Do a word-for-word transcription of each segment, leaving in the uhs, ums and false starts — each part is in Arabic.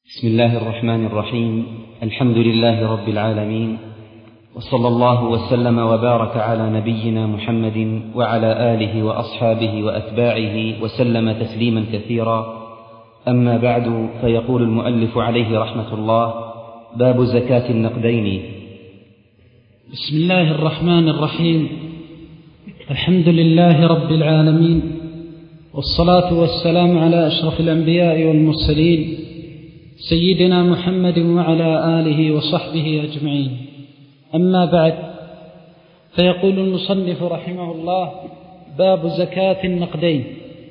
بسم الله الرحمن الرحيم. الحمد لله رب العالمين، وصلى الله وسلم وبارك على نبينا محمد وعلى آله وأصحابه وأتباعه وسلم تسليما كثيرا. أما بعد، فيقول المؤلف عليه رحمة الله: باب زكاة النقدين. بسم الله الرحمن الرحيم. الحمد لله رب العالمين، والصلاة والسلام على أشرف الأنبياء والمرسلين سيدنا محمد وعلى آله وصحبه أجمعين. أما بعد، فيقول المصنف رحمه الله: باب زكاة النقدين.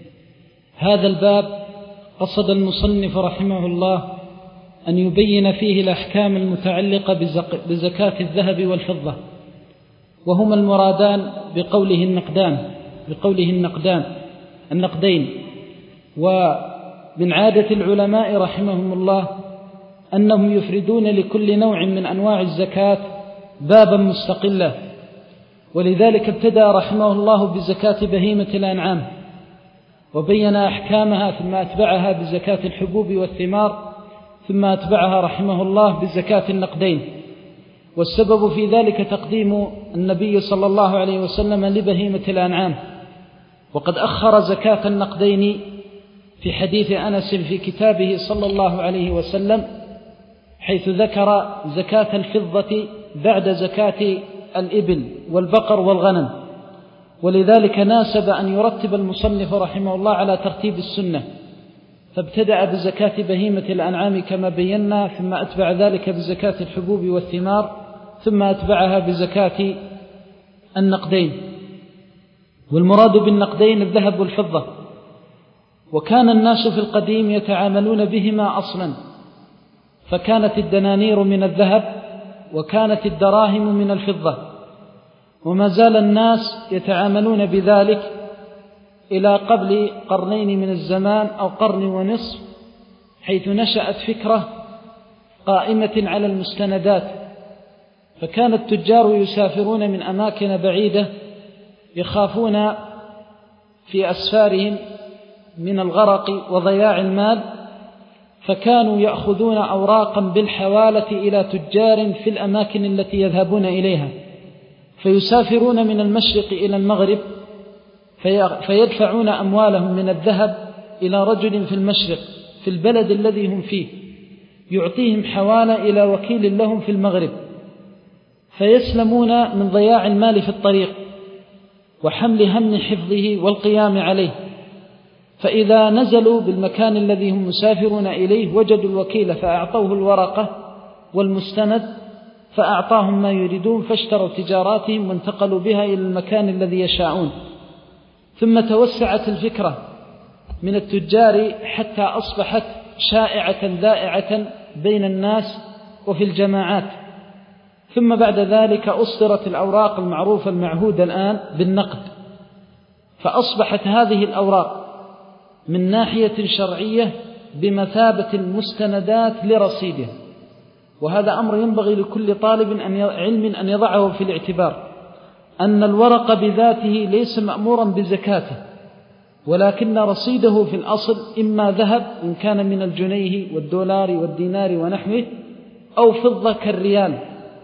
هذا الباب قصد المصنف رحمه الله أن يبين فيه الأحكام المتعلقة بزكاة الذهب والفضة، وهما المرادان بقوله النقدان بقوله النقدان النقدين. ومن عادة العلماء رحمهم الله أنهم يفردون لكل نوع من أنواع الزكاة بابا مستقلا، ولذلك ابتدأ رحمه الله بزكاة بهيمة الأنعام وبين أحكامها، ثم أتبعها بزكاة الحبوب والثمار، ثم أتبعها رحمه الله بزكاة النقدين. والسبب في ذلك تقديم النبي صلى الله عليه وسلم لبهيمة الأنعام، وقد أخر زكاة النقدين في حديث أنس في كتابه صلى الله عليه وسلم، حيث ذكر زكاة الفضة بعد زكاة الإبل والبقر والغنم. ولذلك ناسب أن يرتب المصنف رحمه الله على ترتيب السنة، فابتدأ بزكاة بهيمة الأنعام كما بينا، ثم أتبع ذلك بزكاة الحبوب والثمار، ثم أتبعها بزكاة النقدين. والمراد بالنقدين الذهب والفضة. وكان الناس في القديم يتعاملون بهما أصلا، فكانت الدنانير من الذهب وكانت الدراهم من الفضة، وما زال الناس يتعاملون بذلك إلى قبل قرنين من الزمان أو قرن ونصف، حيث نشأت فكرة قائمة على المستندات. فكان التجار يسافرون من أماكن بعيدة يخافون في أسفارهم من الغرق وضياع المال، فكانوا يأخذون أوراقا بالحوالة إلى تجار في الأماكن التي يذهبون إليها، فيسافرون من المشرق إلى المغرب فيدفعون أموالهم من الذهب إلى رجل في المشرق في البلد الذي هم فيه، يعطيهم حوالة إلى وكيل لهم في المغرب، فيسلمون من ضياع المال في الطريق وحمل هم حفظه والقيام عليه. فإذا نزلوا بالمكان الذي هم مسافرون إليه وجدوا الوكيل فأعطوه الورقة والمستند، فأعطاهم ما يريدون، فاشتروا تجاراتهم وانتقلوا بها إلى المكان الذي يشاءون. ثم توسعت الفكرة من التجار حتى أصبحت شائعة ذائعة بين الناس وفي الجماعات. ثم بعد ذلك أصدرت الأوراق المعروفة المعهودة الآن بالنقد، فأصبحت هذه الأوراق من ناحية شرعية بمثابة المستندات لرصيدها. وهذا أمر ينبغي لكل طالب علم أن يضعه في الاعتبار، أن الورق بذاته ليس مأمورا بزكاته، ولكن رصيده في الأصل إما ذهب إن كان من الجنيه والدولار والدينار ونحوه، أو فضة كالريال.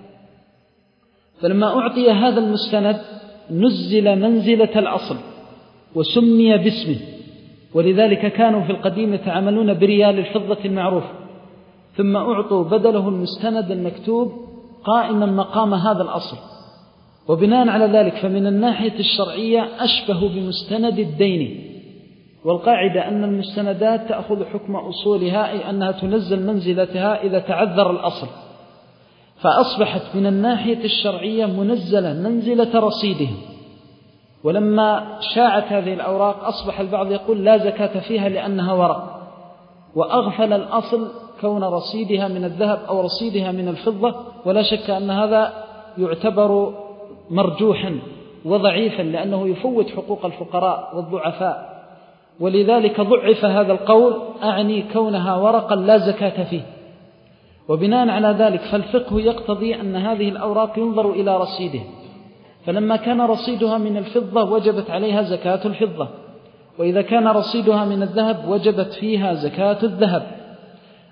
فلما أعطي هذا المستند نزل منزلة الأصل وسمي باسمه، ولذلك كانوا في القديم يتعاملون بريال الفضة المعروف، ثم أعطوا بدله المستند المكتوب قائما مقام هذا الأصل. وبناء على ذلك فمن الناحية الشرعية أشبه بمستند الدين، والقاعدة أن المستندات تأخذ حكم أصولها، أي أنها تنزل منزلتها إذا تعذر الأصل، فأصبحت من الناحية الشرعية منزلة منزلة رصيدهم. ولما شاعت هذه الأوراق أصبح البعض يقول لا زكاة فيها لأنها ورق، وأغفل الأصل كون رصيدها من الذهب أو رصيدها من الفضة. ولا شك أن هذا يعتبر مرجوحا وضعيفا، لأنه يفوت حقوق الفقراء والضعفاء، ولذلك ضعف هذا القول، أعني كونها ورقا لا زكاة فيه. وبناء على ذلك فالفقه يقتضي أن هذه الأوراق ينظر إلى رصيدها، فلما كان رصيدها من الفضة وجبت عليها زكاة الفضة، وإذا كان رصيدها من الذهب وجبت فيها زكاة الذهب.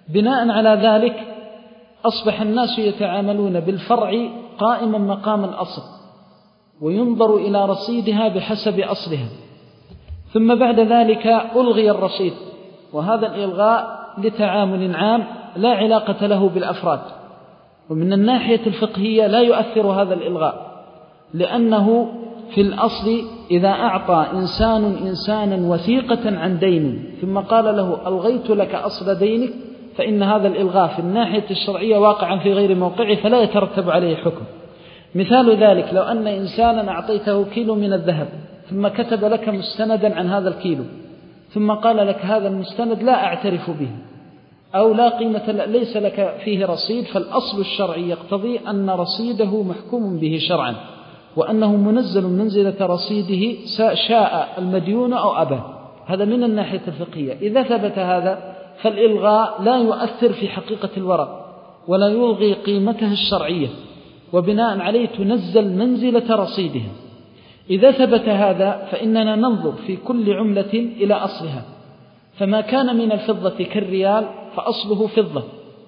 بناء على ذلك أصبح الناس يتعاملون بالفرع قائما مقام الأصل، وينظر إلى رصيدها بحسب أصلها. ثم بعد ذلك ألغي الرصيد، وهذا الإلغاء لتعامل عام لا علاقة له بالأفراد. ومن الناحية الفقهية لا يؤثر هذا الإلغاء، لأنه في الأصل إذا أعطى إنسان إنسانا وثيقة عن دين ثم قال له ألغيت لك أصل دينك، فإن هذا الإلغاء في الناحية الشرعية واقعا في غير موقعه فلا يترتب عليه حكم. مثال ذلك لو أن إنسانا أعطيته كيلو من الذهب ثم كتب لك مستندا عن هذا الكيلو، ثم قال لك هذا المستند لا أعترف به أو لا قيمة ليس لك فيه رصيد، فالأصل الشرعي يقتضي أن رصيده محكوم به شرعا، وأنه منزل منزلة رصيده شاء المديون أو أبى. هذا من الناحية الفقهية. إذا ثبت هذا فالإلغاء لا يؤثر في حقيقة الورق ولا يلغي قيمتها الشرعية، وبناء عليه تنزل منزلة رصيدها. إذا ثبت هذا فإننا ننظر في كل عملة إلى أصلها، فما كان من الفضة كالريال فأصله فضة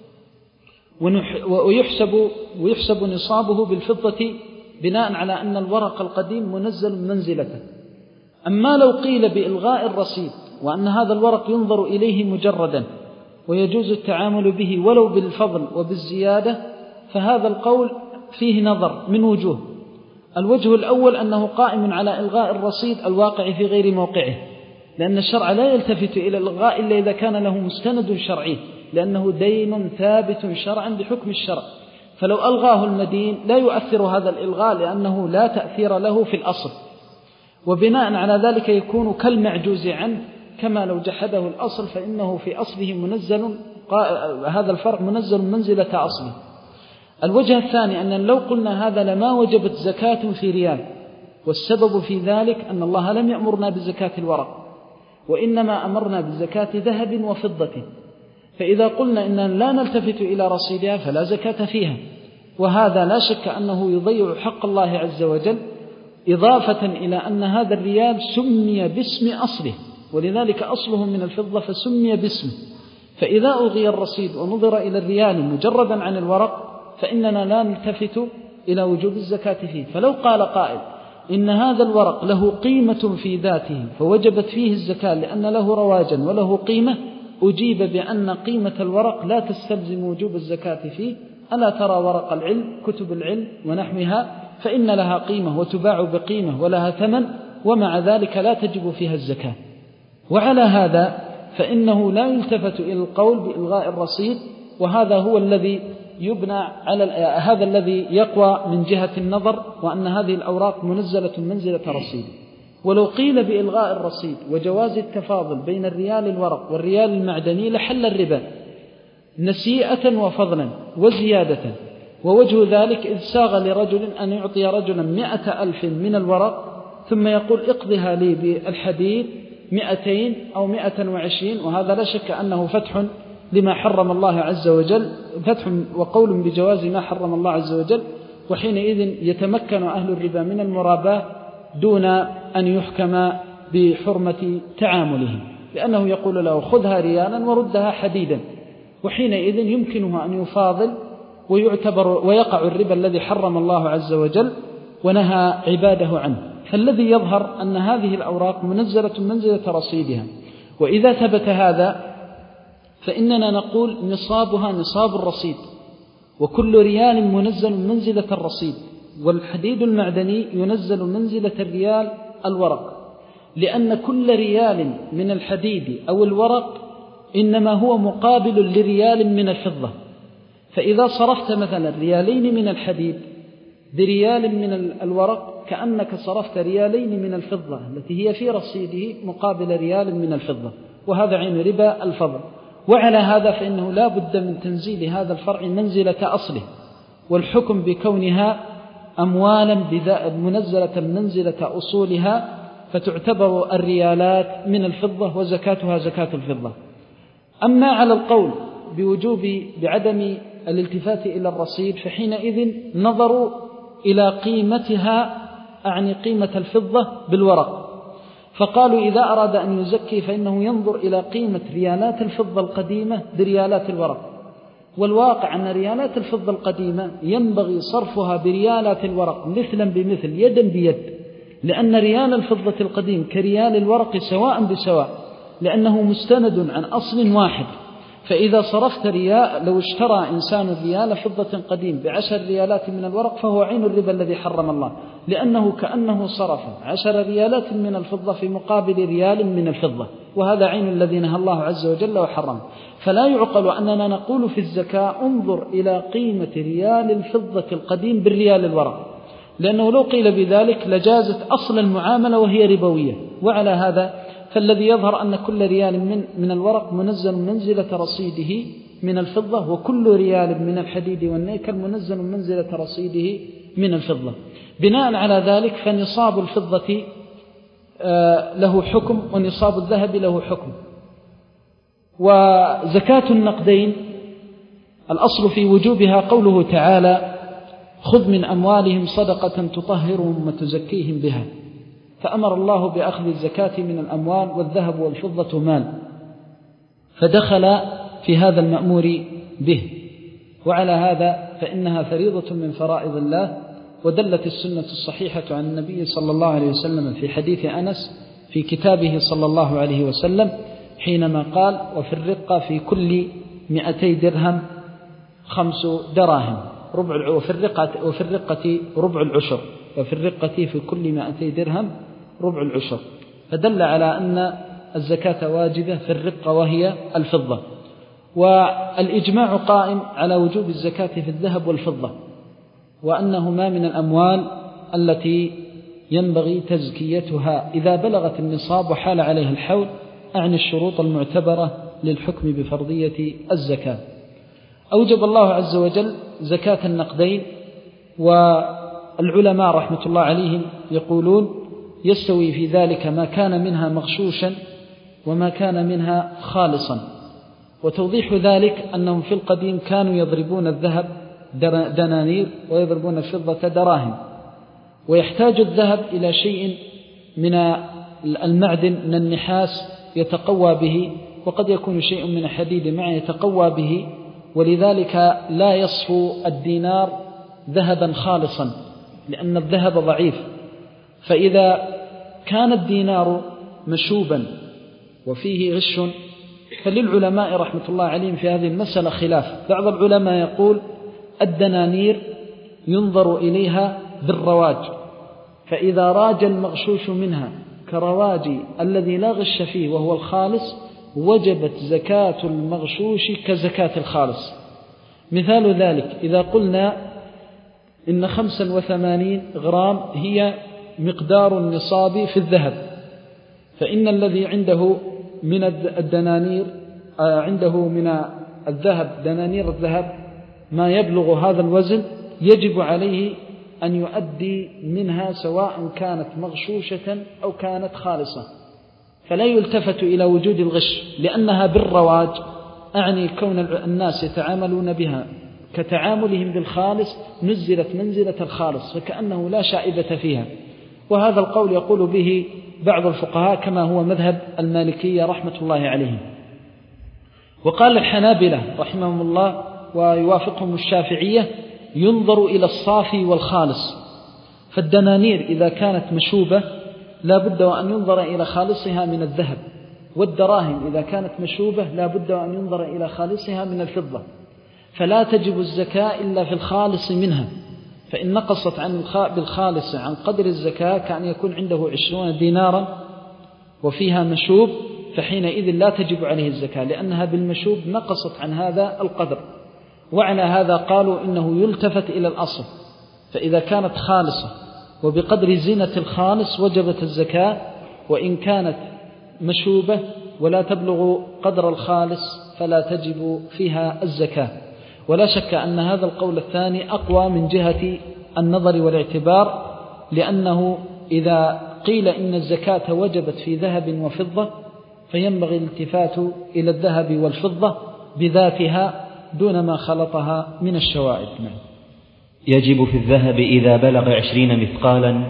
ويحسب, ويحسب نصابه بالفضة بناء على أن الورق القديم منزل منزلته. أما لو قيل بإلغاء الرصيد وأن هذا الورق ينظر إليه مجردا ويجوز التعامل به ولو بالفضل وبالزيادة، فهذا القول فيه نظر من وجوه. الوجه الأول أنه قائم على إلغاء الرصيد الواقع في غير موقعه، لأن الشرع لا يلتفت إلى الإلغاء إلا إذا كان له مستند شرعي، لأنه دين ثابت شرعا بحكم الشرع. فلو ألغاه المدين لا يؤثر هذا الإلغاء لأنه لا تأثير له في الأصل، وبناء على ذلك يكون كالمعجوز عنه، كما لو جحده الأصل فإنه في أصله منزل، هذا الفرع منزل منزلة أصله. الوجه الثاني أن لو قلنا هذا لما وجبت زكاة في ريال، والسبب في ذلك أن الله لم يأمرنا بزكاة الورق وإنما أمرنا بزكاة ذهب وفضة، فإذا قلنا إننا لا نلتفت إلى رصيدها فلا زكاة فيها، وهذا لا شك أنه يضيع حق الله عز وجل، إضافة إلى أن هذا الريال سمي باسم أصله، ولذلك أصله من الفضة فسمي باسمه. فإذا ألغي الرصيد ونظر إلى الريال مجردا عن الورق فإننا لا نلتفت إلى وجوب الزكاة فيه. فلو قال قائل إن هذا الورق له قيمة في ذاته فوجبت فيه الزكاة لأن له رواجا وله قيمة، أجيب بأن قيمة الورق لا تستلزم وجوب الزكاة فيه. ألا ترى ورق العلم كتب العلم ونحوها فإن لها قيمة وتباع بقيمة ولها ثمن، ومع ذلك لا تجب فيها الزكاة. وعلى هذا فإنه لا يلتفت إلى القول بإلغاء الرصيد، وهذا هو الذي يبنى على هذا الذي يقوى من جهة النظر، وأن هذه الأوراق منزلة منزلة رصيد. ولو قيل بإلغاء الرصيد وجواز التفاضل بين الريال الورق والريال المعدني لحل الربا نسيئة وفضلا وزيادة. ووجه ذلك إذ ساغ لرجل أن يعطي رجلا مئة ألف من الورق ثم يقول اقضها لي بالحديد مئتين أو مئة وعشرين، وهذا لا شك أنه فتح لما حرم الله عز وجل، فتح وقول بجواز ما حرم الله عز وجل، وحينئذ يتمكن أهل الربا من المراباة دون أن يحكم بحرمة تعاملهم، لأنه يقول له خذها ريالا وردها حديدا، وحينئذ يمكنه أن يفاضل ويعتبر ويقع الربا الذي حرم الله عز وجل ونهى عباده عنه. فالذي يظهر أن هذه الأوراق منزلة منزلة رصيدها. وإذا ثبت هذا فإننا نقول نصابها نصاب الرصيد، وكل ريال منزل منزلة الرصيد، والحديد المعدني ينزل منزلة الريال الورق، لأن كل ريال من الحديد أو الورق إنما هو مقابل لريال من الفضة. فإذا صرفت مثلا ريالين من الحديد بريال من الورق كأنك صرفت ريالين من الفضة التي هي في رصيده مقابل ريال من الفضة، وهذا عين ربا الفضل. وعلى هذا فإنه لا بد من تنزيل هذا الفرع منزلة أصله، والحكم بكونها أموالا منزلة منزلة أصولها، فتعتبر الريالات من الفضة وزكاتها زكاة الفضة. أما على القول بوجوب بعدم الالتفات إلى الرصيد فحينئذ نظروا إلى قيمتها، أعني قيمة الفضة بالورق، فقالوا إذا أراد أن يزكي فإنه ينظر إلى قيمة ريالات الفضة القديمة بريالات الورق، والواقع أن ريالات الفضة القديمة ينبغي صرفها بريالات الورق مثلا بمثل يدا بيد، لأن ريال الفضة القديم كريال الورق سواء بسواء، لأنه مستند عن أصل واحد. فإذا صرفت ريال، لو اشترى إنسان ريال فضة قديم بعشر ريالات من الورق فهو عين الربا الذي حرم الله، لأنه كأنه صرف عشر ريالات من الفضة في مقابل ريال من الفضة، وهذا عين الذي نهى الله عز وجل وحرم. فلا يعقل أننا نقول في الزكاة انظر إلى قيمة ريال الفضة القديم بالريال الورق، لأنه لو قيل بذلك لجازت أصل المعاملة وهي ربوية. وعلى هذا فالذي يظهر أن كل ريال من, من الورق منزل منزلة رصيده من الفضة، وكل ريال من الحديد والنيكل منزل منزلة رصيده من الفضة. بناء على ذلك فنصاب الفضة له حكم ونصاب الذهب له حكم. وزكاة النقدين الأصل في وجوبها قوله تعالى خذ من أموالهم صدقة تطهرهم وتزكيهم بها، فأمر الله بأخذ الزكاة من الأموال، والذهب والفضة مال، فدخل في هذا المأمور به. وعلى هذا فإنها فريضة من فرائض الله، ودلت السنة الصحيحة عن النبي صلى الله عليه وسلم في حديث أنس في كتابه صلى الله عليه وسلم حينما قال وفي الرقة في كل مئتي درهم خمس دراهم ربع، وفي الرقة, وفي الرقة ربع العشر، وفي الرقة في كل مئتي درهم ربع العشر، فدل على أن الزكاة واجبة في الرقة وهي الفضة. والإجماع قائم على وجوب الزكاة في الذهب والفضة، وأنهما من الأموال التي ينبغي تزكيتها إذا بلغت النصاب وحال عليها الحول، أعني الشروط المعتبرة للحكم بفرضية الزكاة. أوجب الله عز وجل زكاة النقدين، والعلماء رحمة الله عليهم يقولون يستوي في ذلك ما كان منها مغشوشا وما كان منها خالصا. وتوضيح ذلك أنهم في القديم كانوا يضربون الذهب دنانير ويضربون الفضة دراهم، ويحتاج الذهب إلى شيء من المعدن من النحاس يتقوى به، وقد يكون شيء من الحديد معه يتقوى به، ولذلك لا يصفو الدينار ذهبا خالصا لأن الذهب ضعيف. فإذا كان الدينار مشوبا وفيه غش فللعلماء رحمة الله عليهم في هذه المسألة خلاف. بعض العلماء يقول الدنانير ينظر إليها بالرواج، فإذا راج المغشوش منها كرواج الذي لا غش فيه وهو الخالص وجبت زكاة المغشوش كزكاة الخالص. مثال ذلك إذا قلنا إن خمسا وثمانين غرام هي مقدار النصاب في الذهب، فإن الذي عنده من الدنانير عنده من الذهب دنانير الذهب ما يبلغ هذا الوزن، يجب عليه أن يؤدي منها سواء كانت مغشوشة أو كانت خالصة، فلا يلتفت إلى وجود الغش لأنها بالرواج، أعني كون الناس يتعاملون بها كتعاملهم بالخالص نزلت منزلة الخالص، فكأنه لا شائبة فيها. وهذا القول يقول به بعض الفقهاء كما هو مذهب المالكية رحمة الله عليهم. وقال الحنابلة رحمهم الله ويوافقهم الشافعية ينظر إلى الصافي والخالص، فالدنانير إذا كانت مشوبة لا بد وأن ينظر إلى خالصها من الذهب، والدراهم إذا كانت مشوبة لا بد وأن ينظر إلى خالصها من الفضة، فلا تجب الزكاة إلا في الخالص منها، فإن نقصت عن بالخالص عن قدر الزكاة كأن يكون عنده عشرون دينارا وفيها مشوب، فحينئذ لا تجب عليه الزكاة لأنها بالمشوب نقصت عن هذا القدر. وعلى هذا قالوا إنه يلتفت إلى الأصل، فإذا كانت خالصة وبقدر زينة الخالص وجبت الزكاة، وإن كانت مشوبة ولا تبلغ قدر الخالص فلا تجب فيها الزكاة. ولا شك أن هذا القول الثاني أقوى من جهة النظر والاعتبار، لأنه إذا قيل إن الزكاة وجبت في ذهب وفضة فينبغي الالتفات إلى الذهب والفضة بذاتها دون ما خلطها من الشوائب. يجب في الذهب إذا بلغ عشرين مثقالا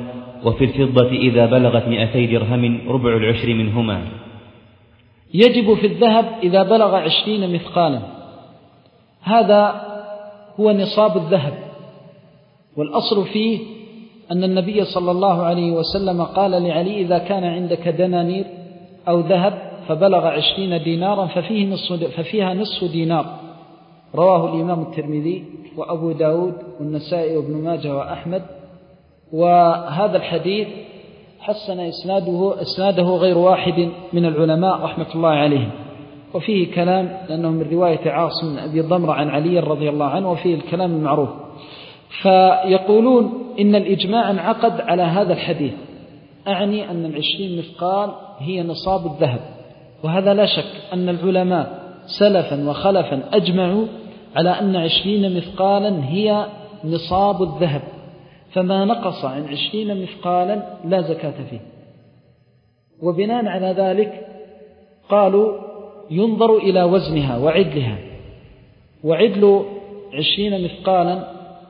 وفي الفضة إذا بلغت مئتي درهم ربع العشر منهما. يجب في الذهب إذا بلغ عشرين مثقالا، هذا هو نصاب الذهب، والأصل فيه أن النبي صلى الله عليه وسلم قال لعلي: إذا كان عندك دنانير أو ذهب فبلغ عشرين دينارا ففيه نصف ففيها نصف دينار. رواه الإمام الترمذي وأبو داود والنسائي وابن ماجه وأحمد. وهذا الحديث حسن إسناده, إسناده غير واحد من العلماء رحمة الله عليهم، وفيه كلام لأنه من رواية عاصم بن أبي ضمرة عن علي رضي الله عنه، وفيه الكلام المعروف. فيقولون إن الإجماع انعقد على هذا الحديث، أعني أن العشرين مثقال هي نصاب الذهب، وهذا لا شك أن العلماء سلفا وخلفا أجمعوا على أن عشرين مثقالا هي نصاب الذهب، فما نقص عن عشرين مثقالا لا زكاة فيه. وبناء على ذلك قالوا ينظر إلى وزنها وعدلها، وعدل عشرين مثقالا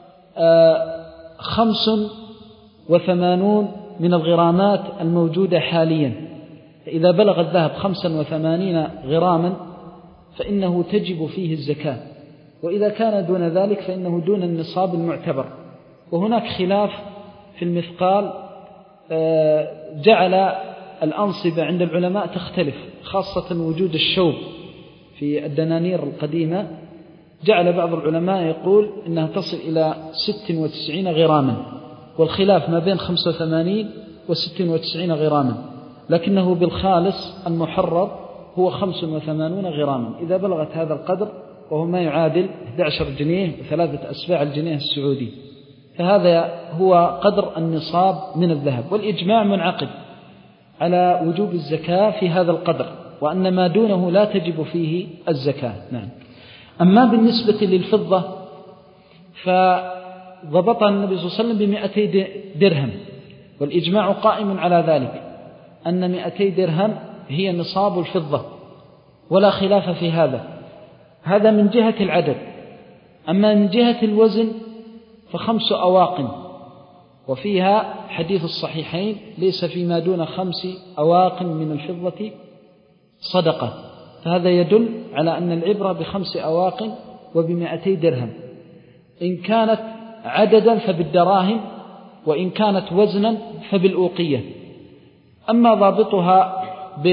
خمس وثمانون من الغرامات الموجودة حاليا، فإذا بلغ الذهب خمسا وثمانين غراما فإنه تجب فيه الزكاة، وإذا كان دون ذلك فإنه دون النصاب المعتبر. وهناك خلاف في المثقال جعل الأنصبة عند العلماء تختلف، خاصة وجود الشوب في الدنانير القديمة، جعل بعض العلماء يقول إنها تصل إلى ست وتسعين غراما، والخلاف ما بين خمسة وثمانين وست وتسعين غراما، لكنه بالخالص المحرر هو خمس وثمانون غراما إذا بلغت هذا القدر، وهو ما يعادل أحد عشر جنيه وثلاثة أسباع الجنيه السعودي. فهذا هو قدر النصاب من الذهب، والإجماع منعقد على وجوب الزكاة في هذا القدر، وأن ما دونه لا تجب فيه الزكاة. نعم. أما بالنسبة للفضة فضبطها النبي صلى الله عليه وسلم بمئتي درهم، والإجماع قائم على ذلك أن مئتي درهم هي نصاب الفضة، ولا خلاف في هذا. هذا من جهة العدد. أما من جهة الوزن فخمس أواقن، وفيها حديث الصحيحين: ليس فيما دون خمس أواقن من الفضة صدقة. فهذا يدل على أن العبرة بخمس أواقن وبمئتي درهم، إن كانت عددا فبالدراهم، وإن كانت وزنا فبالأوقية. أما ضابطها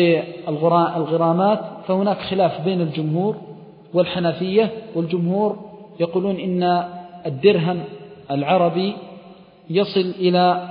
بالغرامات فهناك خلاف بين الجمهور والحنفية، والجمهور يقولون إن الدرهم العربي يصل إلى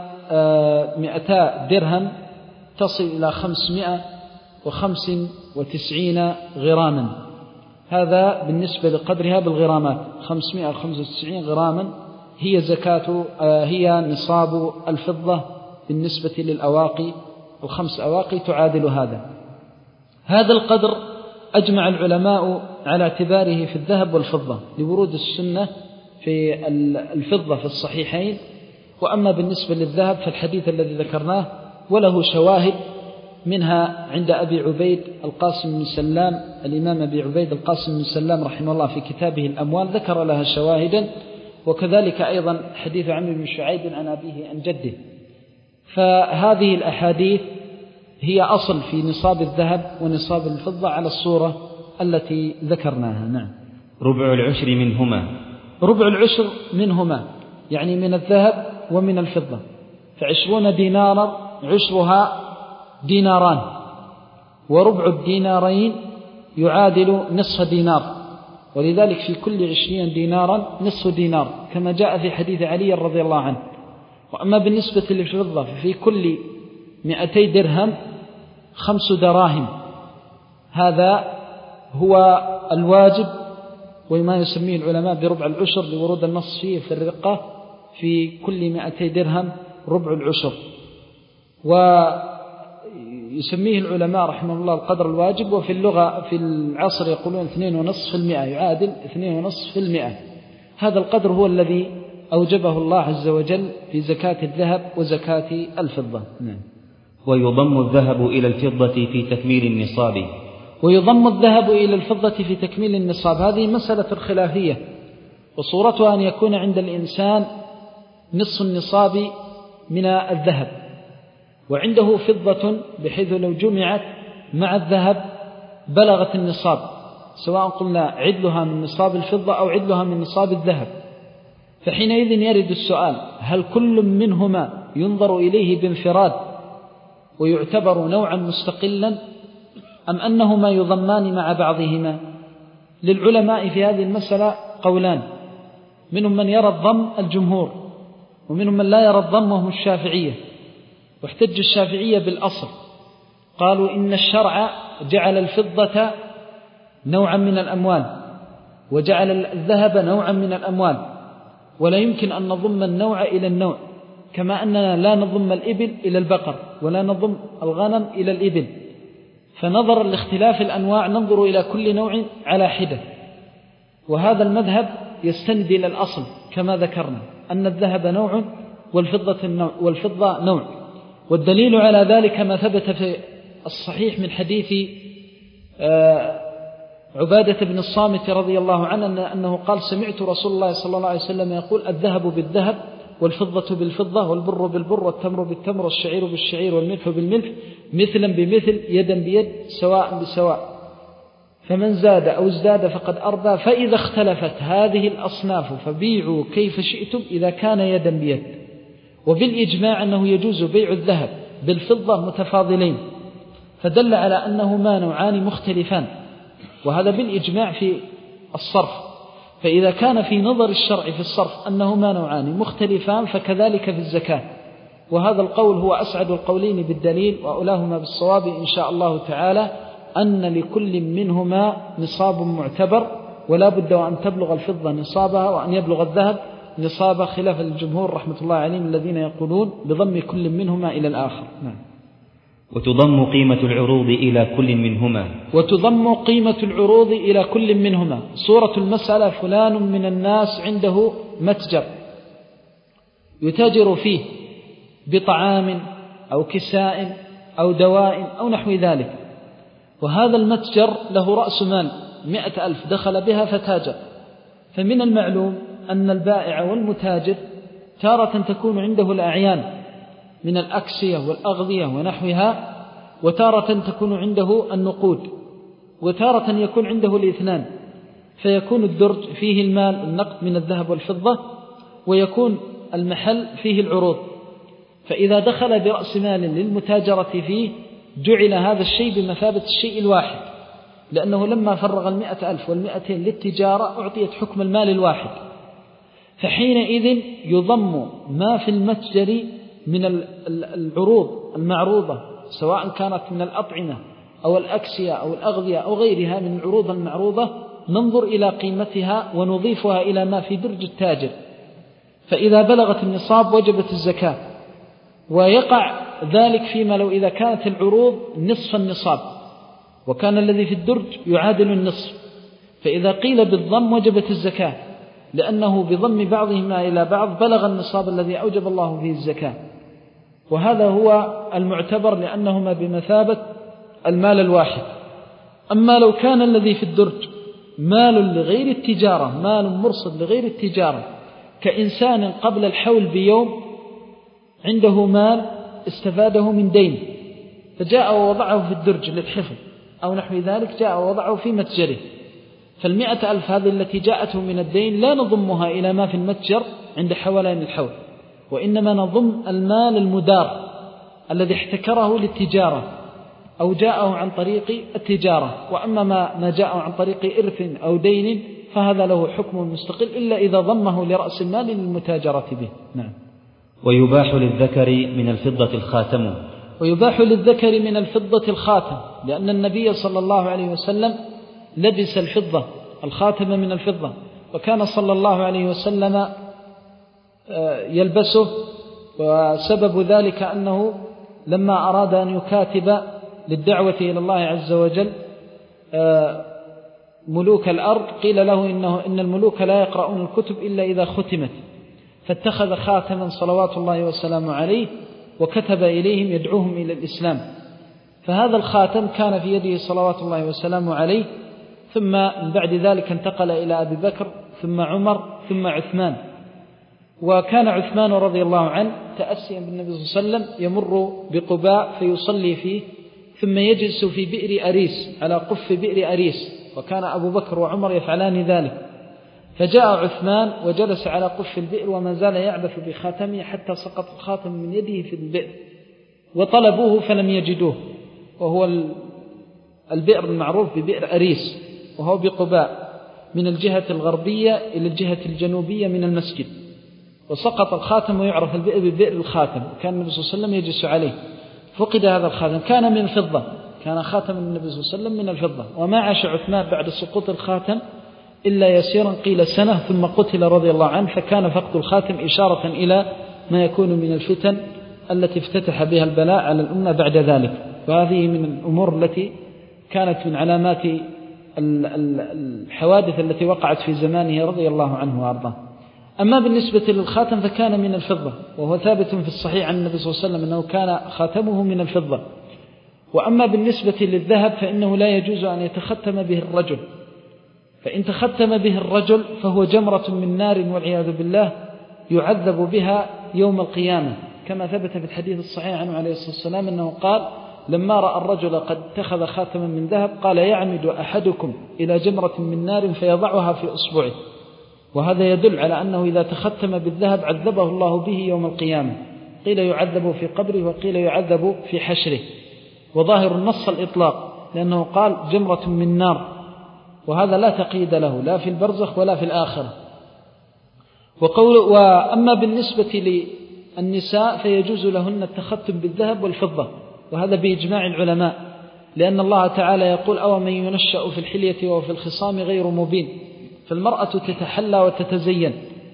مئتا درهم، تصل إلى خمسمائة وخمس وتسعين غراما. هذا بالنسبة لقدرها بالغرامات، خمسمائة وخمسة وتسعين غراما هي زكاة هي نصاب الفضة بالنسبة للأواقي، الخمس أواقي تعادل هذا. هذا القدر أجمع العلماء على اعتباره في الذهب والفضة لورود السنة في الفضة في الصحيحين. وأما بالنسبة للذهب فالحديث الذي ذكرناه وله شواهد، منها عند أبي عبيد القاسم بن سلام، الإمام أبي عبيد القاسم بن سلام رحمه الله في كتابه الأموال ذكر لها شواهدا، وكذلك أيضا حديث عمرو بن شعيب عن أبيه عن جده. فهذه الأحاديث هي أصل في نصاب الذهب ونصاب الفضة على الصورة التي ذكرناها. نعم. ربع العشر منهما، ربع العشر منهما يعني من الذهب ومن الفضة، فعشرون دينارا عشرها ديناران، وربع الدينارين يعادل نصف دينار، ولذلك في كل عشرين دينارا نصف دينار كما جاء في حديث علي رضي الله عنه. وأما بالنسبة للفضة ففي كل مئتي درهم خمس دراهم، هذا هو الواجب وما يسميه العلماء بربع العشر لورود النص فيه في الرقة، في كل مئتي درهم ربع العشر. ويسميه العلماء رحمه الله القدر الواجب، وفي اللغة في العصر يقولون اثنين ونصف في المئة، يعادل اثنين ونصف في المئة. هذا القدر هو الذي أوجبه الله عز وجل في زكاة الذهب وزكاة الفضة. نعم. ويضم الذهب إلى الفضة في تكميل النصاب، ويضم الذهب إلى الفضة في تكميل النصاب. هذه مسألة خلافية، وصورتها أن يكون عند الإنسان نصف النصاب من الذهب، وعنده فضة بحيث لو جمعت مع الذهب بلغت النصاب، سواء قلنا عدلها من نصاب الفضة أو عدلها من نصاب الذهب، فحينئذ يرد السؤال: هل كل منهما ينظر إليه بانفراد ويعتبر نوعا مستقلا، أم أنهما يضمان مع بعضهما؟ للعلماء في هذه المسألة قولان، منهم من يرى الضم الجمهور، ومنهم من لا يرى الضم وهم الشافعية. واحتج الشافعية بالأصل، قالوا إن الشرع جعل الفضة نوعا من الأموال وجعل الذهب نوعا من الأموال، ولا يمكن أن نضم النوع إلى النوع، كما أننا لا نضم الإبل إلى البقر ولا نضم الغنم إلى الإبل، فنظرا لاختلاف الأنواع ننظر إلى كل نوع على حدة. وهذا المذهب يستند إلى الأصل كما ذكرنا أن الذهب نوع والفضة نوع, والفضة نوع. والدليل على ذلك ما ثبت في الصحيح من حديث عبادة بن الصامت رضي الله عنه أنه قال: سمعت رسول الله صلى الله عليه وسلم يقول: الذهب بالذهب والفضة بالفضة والبر بالبر والتمر بالتمر والشعير بالشعير والملح بالملح مثلا بمثل يدا بيد سواء بسواء، فمن زاد أو ازداد فقد أربى، فإذا اختلفت هذه الأصناف فبيعوا كيف شئتم إذا كان يدا بيد. وبالإجماع أنه يجوز بيع الذهب بالفضة متفاضلين، فدل على أنهما نوعان مختلفان، وهذا بالإجماع في الصرف. فإذا كان في نظر الشرع في الصرف أنهما نوعان مختلفان فكذلك في الزكاة، وهذا القول هو أسعد القولين بالدليل وأولاهما بالصواب إن شاء الله تعالى، أن لكل منهما نصاب معتبر، ولا بد وأن تبلغ الفضة نصابها وأن يبلغ الذهب نصابه، خلاف الجمهور رحمة الله عليهم الذين يقولون بضم كل منهما إلى الآخر. نعم. وتضم قيمة العروض إلى كل منهما وتضم قيمة العروض إلى كل منهما. صورة المسألة: فلان من الناس عنده متجر يتاجر فيه بطعام أو كساء أو دواء أو نحو ذلك، وهذا المتجر له رأس مال مئة ألف دخل بها فتاجر. فمن المعلوم أن البائع والمتاجر تارة تكون عنده الأعيان من الأكسية والأغذية ونحوها، وتارة تكون عنده النقود، وتارة يكون عنده الاثنان، فيكون الدرج فيه المال النقد من الذهب والفضة، ويكون المحل فيه العروض. فإذا دخل برأس مال للمتاجرة فيه جعل هذا الشيء بمثابة الشيء الواحد، لأنه لما فرغ المئة ألف والمئتين للتجارة أعطيت حكم المال الواحد، فحينئذ يضم ما في المتجر من العروض المعروضة، سواء كانت من الأطعمة أو الأكسية أو الأغذية أو غيرها من العروض المعروضة، ننظر إلى قيمتها ونضيفها إلى ما في درج التاجر، فإذا بلغت النصاب وجبت الزكاة. ويقع ذلك فيما لو إذا كانت العروض نصف النصاب وكان الذي في الدرج يعادل النصف، فإذا قيل بالضم وجبت الزكاة، لأنه بضم بعضهما إلى بعض بلغ النصاب الذي أوجب الله فيه الزكاة. وهذا هو المعتبر لأنهما بمثابة المال الواحد. أما لو كان الذي في الدرج مال لغير التجارة، مال مرصد لغير التجارة، كإنسان قبل الحول بيوم عنده مال استفاده من دين فجاء ووضعه في الدرج للحفظ أو نحو ذلك، جاء ووضعه في متجره، فالمئة ألف هذه التي جاءته من الدين لا نضمها إلى ما في المتجر عند حولين الحول، وإنما نضم المال المدار الذي احتكره للتجارة أو جاءه عن طريق التجارة. وأما ما جاءه عن طريق إرث أو دين فهذا له حكم مستقل إلا إذا ضمه لرأس المال للمتاجرة به. نعم. ويباح للذكر من الفضة الخاتم ويباح للذكر من الفضة الخاتم، لأن النبي صلى الله عليه وسلم لبس الفضة الخاتم من الفضة، وكان صلى الله عليه وسلم يلبسه، وسبب ذلك أنه لما أراد أن يكاتب للدعوة إلى الله عز وجل ملوك الأرض قيل له إنه إن الملوك لا يقرؤون الكتب إلا إذا ختمت، فاتخذ خاتما صلوات الله وسلامه عليه وكتب إليهم يدعوهم إلى الإسلام، فهذا الخاتم كان في يده صلوات الله وسلامه عليه. ثم من بعد ذلك انتقل إلى أبي بكر ثم عمر ثم عثمان، وكان عثمان رضي الله عنه تأسيا بالنبي صلى الله عليه وسلم يمر بقباء فيصلي فيه، ثم يجلس في بئر أريس على قف بئر أريس، وكان أبو بكر وعمر يفعلان ذلك. فجاء عثمان وجلس على قف البئر وما زال يعبث بخاتمه حتى سقط الخاتم من يده في البئر، وطلبوه فلم يجدوه، وهو البئر المعروف ببئر أريس، وهو بقباء من الجهة الغربية إلى الجهة الجنوبية من المسجد. وسقط الخاتم ويعرف البئر ببئر الخاتم، كان النبي صلى الله عليه وسلم يجلس عليه. فقد هذا الخاتم، كان من الفضة، كان خاتم النبي صلى الله عليه وسلم من الفضة. وما عاش عثمان بعد سقوط الخاتم إلا يسيرا، قيل سنة، ثم قتل رضي الله عنه. فكان فقد الخاتم إشارة إلى ما يكون من الفتن التي افتتح بها البلاء على الأمة بعد ذلك. وهذه من الأمور التي كانت من علامات الحوادث التي وقعت في زمانه رضي الله عنه وأرضاه. أما بالنسبة للخاتم فكان من الفضة، وهو ثابت في الصحيح عن النبي صلى الله عليه وسلم أنه كان خاتمه من الفضة. وأما بالنسبة للذهب فإنه لا يجوز أن يتختم به الرجل، فإن تختم به الرجل فهو جمرة من نار والعياذ بالله يعذب بها يوم القيامة، كما ثبت في الحديث الصحيح عنه عليه الصلاة والسلام أنه قال: لما رأى الرجل قد اتخذ خاتما من ذهب قال: يعمد أحدكم إلى جمرة من نار فيضعها في أصبعه. وهذا يدل على أنه إذا تختم بالذهب عذبه الله به يوم القيامة، قيل يعذب في قبره وقيل يعذب في حشره، وظاهر النص الإطلاق، لأنه قال جمرة من نار، وهذا لا تقييد له لا في البرزخ ولا في الآخرة. وقول وأما بالنسبة للنساء فيجوز لهن التختم بالذهب والفضة، وهذا بإجماع العلماء، لأن الله تعالى يقول: أو من ينشأ في الحلية وفي الخصام غير مبين. فالمرأة تتحلى وتتزين،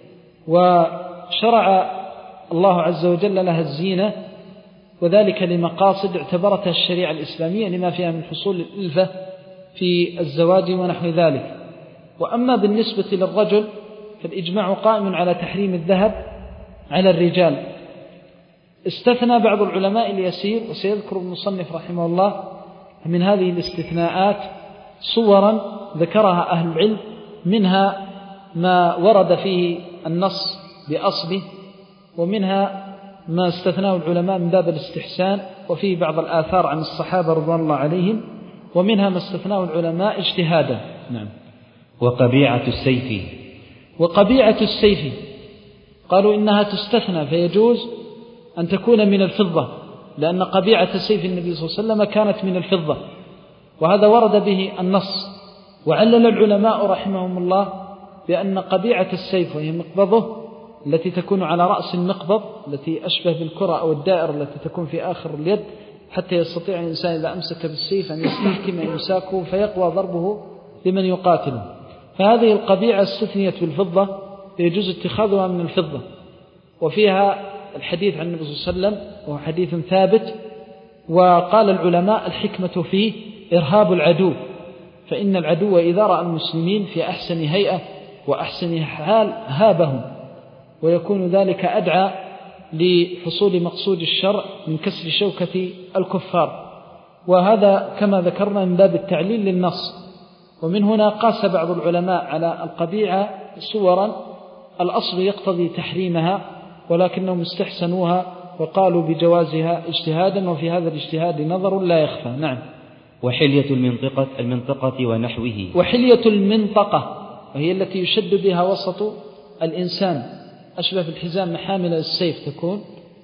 وشرع الله عز وجل لها الزينة، وذلك لمقاصد اعتبرتها الشريعة الإسلامية لما فيها من حصول الألفة في الزواج ونحو ذلك. وأما بالنسبة للرجل فالإجماع قائم على تحريم الذهب على الرجال. استثنى بعض العلماء اليسير، وسيذكر المصنف رحمه الله من هذه الاستثناءات صورا ذكرها أهل العلم، منها ما ورد فيه النص بأصله، ومنها ما استثناه العلماء من باب الاستحسان، وفيه بعض الآثار عن الصحابة رضوان الله عليهم، ومنها ما استثناه العلماء اجتهادا. نعم. وقبيعة السيف وقبيعة السيف قالوا إنها تستثنى، فيجوز أن تكون من الفضة، لأن قبيعة سيف النبي صلى الله عليه وسلم كانت من الفضة، وهذا ورد به النص. وعلل العلماء رحمهم الله بأن قبيعة السيف، وهي مقبضه التي تكون على رأس المقبض التي أشبه بالكرة أو الدائرة التي تكون في آخر اليد، حتى يستطيع الإنسان إذا أمسك بالسيف أن يستحكم إمساكه فيقوى ضربه لمن يقاتله. فهذه القبيعة استثنيت بالفضة، فيجوز اتخاذها من الفضة. وفيها الحديث عن النبي صلى الله عليه وسلم وهو حديث ثابت. وقال العلماء الحكمة فيه إرهاب العدو، فإن العدو إذا رأى المسلمين في أحسن هيئة وأحسن حال هابهم، ويكون ذلك أدعى لحصول مقصود الشرع من كسر شوكة الكفار. وهذا كما ذكرنا من باب التعليل للنص. ومن هنا قاس بعض العلماء على القبيعة صورا الأصل يقتضي تحريمها، ولكنهم استحسنوها وقالوا بجوازها اجتهادا، وفي هذا الاجتهاد نظر لا يخفى. نعم. وحلية المنطقة المنطقة ونحوه وحلية المنطقة وهي التي يشد بها وسط الإنسان، أشبه بالحزام محامل السيف تكون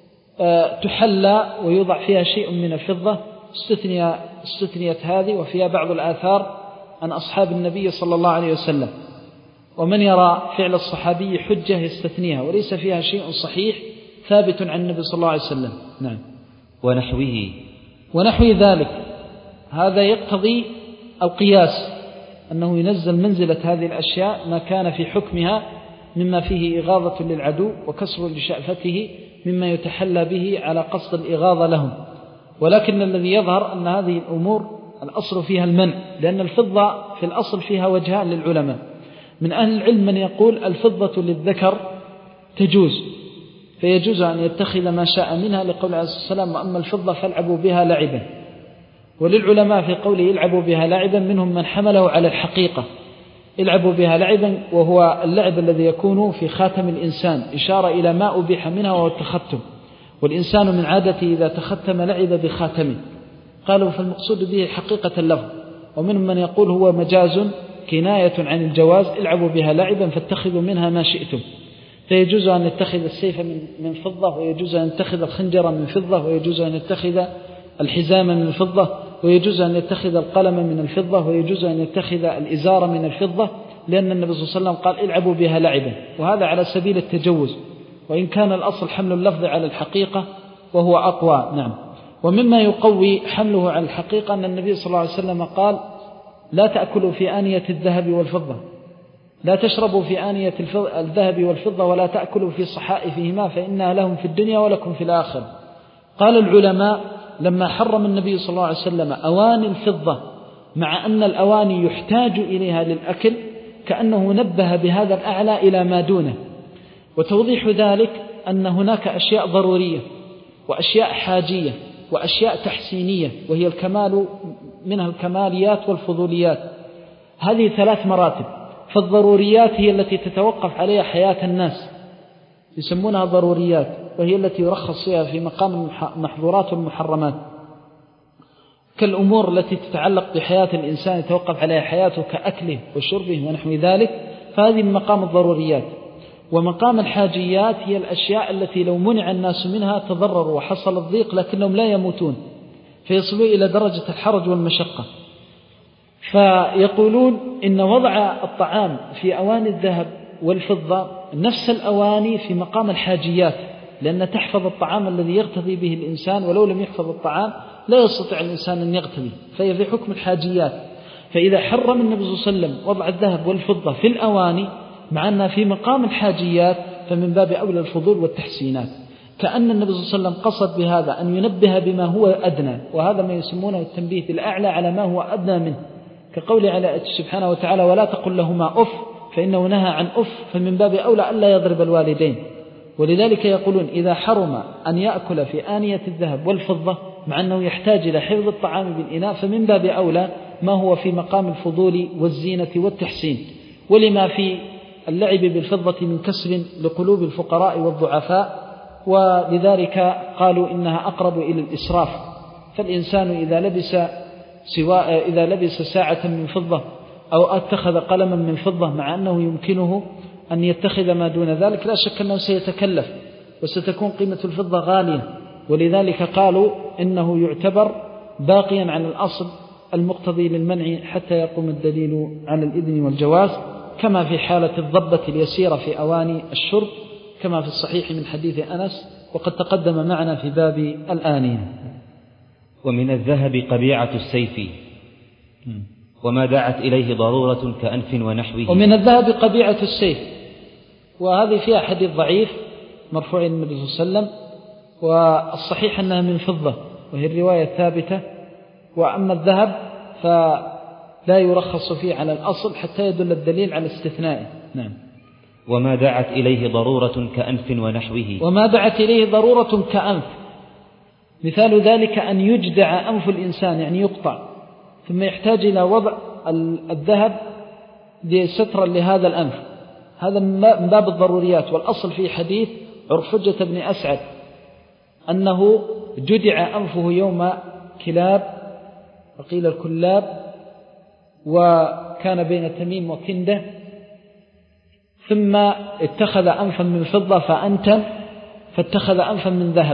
أه تحلى ويوضع فيها شيء من الفضة. استثنيت استثنيت هذه، وفيها بعض الآثار عن أصحاب النبي صلى الله عليه وسلم، ومن يرى فعل الصحابي حجة يستثنيها، وليس فيها شيء صحيح ثابت عن النبي صلى الله عليه وسلم. نعم. ونحوه ونحو ذلك، هذا يقتضي القياس، أنه ينزل منزلة هذه الأشياء ما كان في حكمها مما فيه إغاظة للعدو وكسر لشأفته مما يتحلى به على قصد الإغاظة لهم. ولكن الذي يظهر أن هذه الأمور الأصل فيها المنع، لأن الفضة في الأصل فيها وجهان للعلماء. من أهل العلم من يقول الفضة للذكر تجوز، فيجوز أن يتخذ ما شاء منها لقول عليه الصلاة والسلام: وأما الفضة فالعبوا بها لعبا. وللعلماء في قوله يلعبوا بها لعبا منهم من حمله على الحقيقة، يلعبوا بها لعبا وهو اللعب الذي يكون في خاتم الإنسان، إشارة إلى ما أبيح منها وهو التختم. والإنسان من عادته إذا تختم لعب بخاتمه. قالوا فالمقصود به حقيقة اللفظ. ومنهم من يقول هو مجاز كناية عن الجواز، العبوا بها لعبا فاتخذوا منها ما شئتم، فيجوز أن يتخذ السيف من فضة، ويجوز أن يتخذ الخنجر من فضة، ويجوز أن يتخذ الحزام من فضة، ويجوز أن يتخذ القلم من الفضة، ويجوز أن يتخذ الإزار من الفضة، لأن النبي صلى الله عليه وسلم قال العبوا بها لعبا، وهذا على سبيل التجوز، وإن كان الأصل حمل اللفظ على الحقيقة وهو أقوى. نعم. ومما يقوي حمله على الحقيقة أن النبي صلى الله عليه وسلم قال لا تأكلوا في آنية الذهب والفضة، لا تشربوا في آنية الذهب والفضة، ولا تأكلوا في صحائفهما فإنها لهم في الدنيا ولكم في الآخرة. قال العلماء لما حرم النبي صلى الله عليه وسلم أواني الفضة مع أن الأواني يحتاج إليها للأكل، كأنه نبه بهذا الأعلى إلى ما دونه. وتوضيح ذلك أن هناك أشياء ضرورية وأشياء حاجية وأشياء تحسينية، وهي الكمال منها الكماليات والفضوليات. هذه ثلاث مراتب. فالضروريات هي التي تتوقف عليها حياة الناس، يسمونها ضروريات، وهي التي يرخص فيها في مقام المحظورات والمحرمات، كالأمور التي تتعلق بحياة الإنسان يتوقف عليها حياته كأكله وشربه ونحو ذلك، فهذه من مقام الضروريات. ومقام الحاجيات هي الأشياء التي لو منع الناس منها تضرروا وحصل الضيق لكنهم لا يموتون، فيصلوا إلى درجة الحرج والمشقة. فيقولون إن وضع الطعام في أواني الذهب والفضة نفس الأواني في مقام الحاجيات، لأن تحفظ الطعام الذي يغتذي به الإنسان، ولو لم يحفظ الطعام لا يستطيع الإنسان أن يغتذي، فهي في حكم الحاجيات. فإذا حرم النبي صلى الله عليه وسلم وضع الذهب والفضة في الأواني مع أنها في مقام الحاجيات، فمن باب أولى الفضول والتحسينات، كأن النبي صلى الله عليه وسلم قصد بهذا أن ينبه بما هو أدنى، وهذا ما يسمونه التنبيه بالأعلى على ما هو أدنى منه، كقول على سبحانه وتعالى ولا تقل لهما أف، فإنه نهى عن أف، فمن باب أولى ألا يضرب الوالدين. ولذلك يقولون إذا حرم أن يأكل في آنية الذهب والفضة مع أنه يحتاج إلى حفظ الطعام بالإناء، فمن باب أولى ما هو في مقام الفضول والزينة والتحسين. ولما في اللعب بالفضة من كسر لقلوب الفقراء والضعفاء، ولذلك قالوا إنها أقرب إلى الإسراف. فالإنسان إذا لبس سواء إذا لبس ساعة من فضة أو اتخذ قلما من فضة مع أنه يمكنه أن يتخذ ما دون ذلك، لا شك أنه سيتكلف وستكون قيمة الفضة غالية. ولذلك قالوا إنه يعتبر باقيا على الأصل المقتضي للمنع حتى يقوم الدليل على الإذن والجواز، كما في حالة الضبة اليسيرة في أواني الشرب، كما في الصحيح من حديث أنس، وقد تقدم معنا في باب الآنية. ومن الذهب قبيعة السيف وما دعت إليه ضرورة كأنف ونحوه. ومن الذهب قبيعة السيف، وهذه فيها حديث ضعيف مرفوع النبي صلى الله عليه وسلم، والصحيح أنها من فضة وهي الرواية الثابتة. وأما الذهب فلا يرخص فيه على الأصل حتى يدل الدليل على استثنائه. نعم. وما دعت إليه ضرورة كأنف ونحوه. وما دعت إليه ضرورة كأنف، مثال ذلك أن يجدع أنف الإنسان، يعني يقطع، ثم يحتاج إلى وضع الذهب سترا لهذا الأنف، هذا من باب الضروريات. والأصل في حديث عرفجة بن أسعد أنه جدع أنفه يوم كلاب، وقيل الكلاب، وكان بين تميم وكندة، ثم اتخذ أنفا من فضة فأنتن، فاتخذ أنفا من ذهب.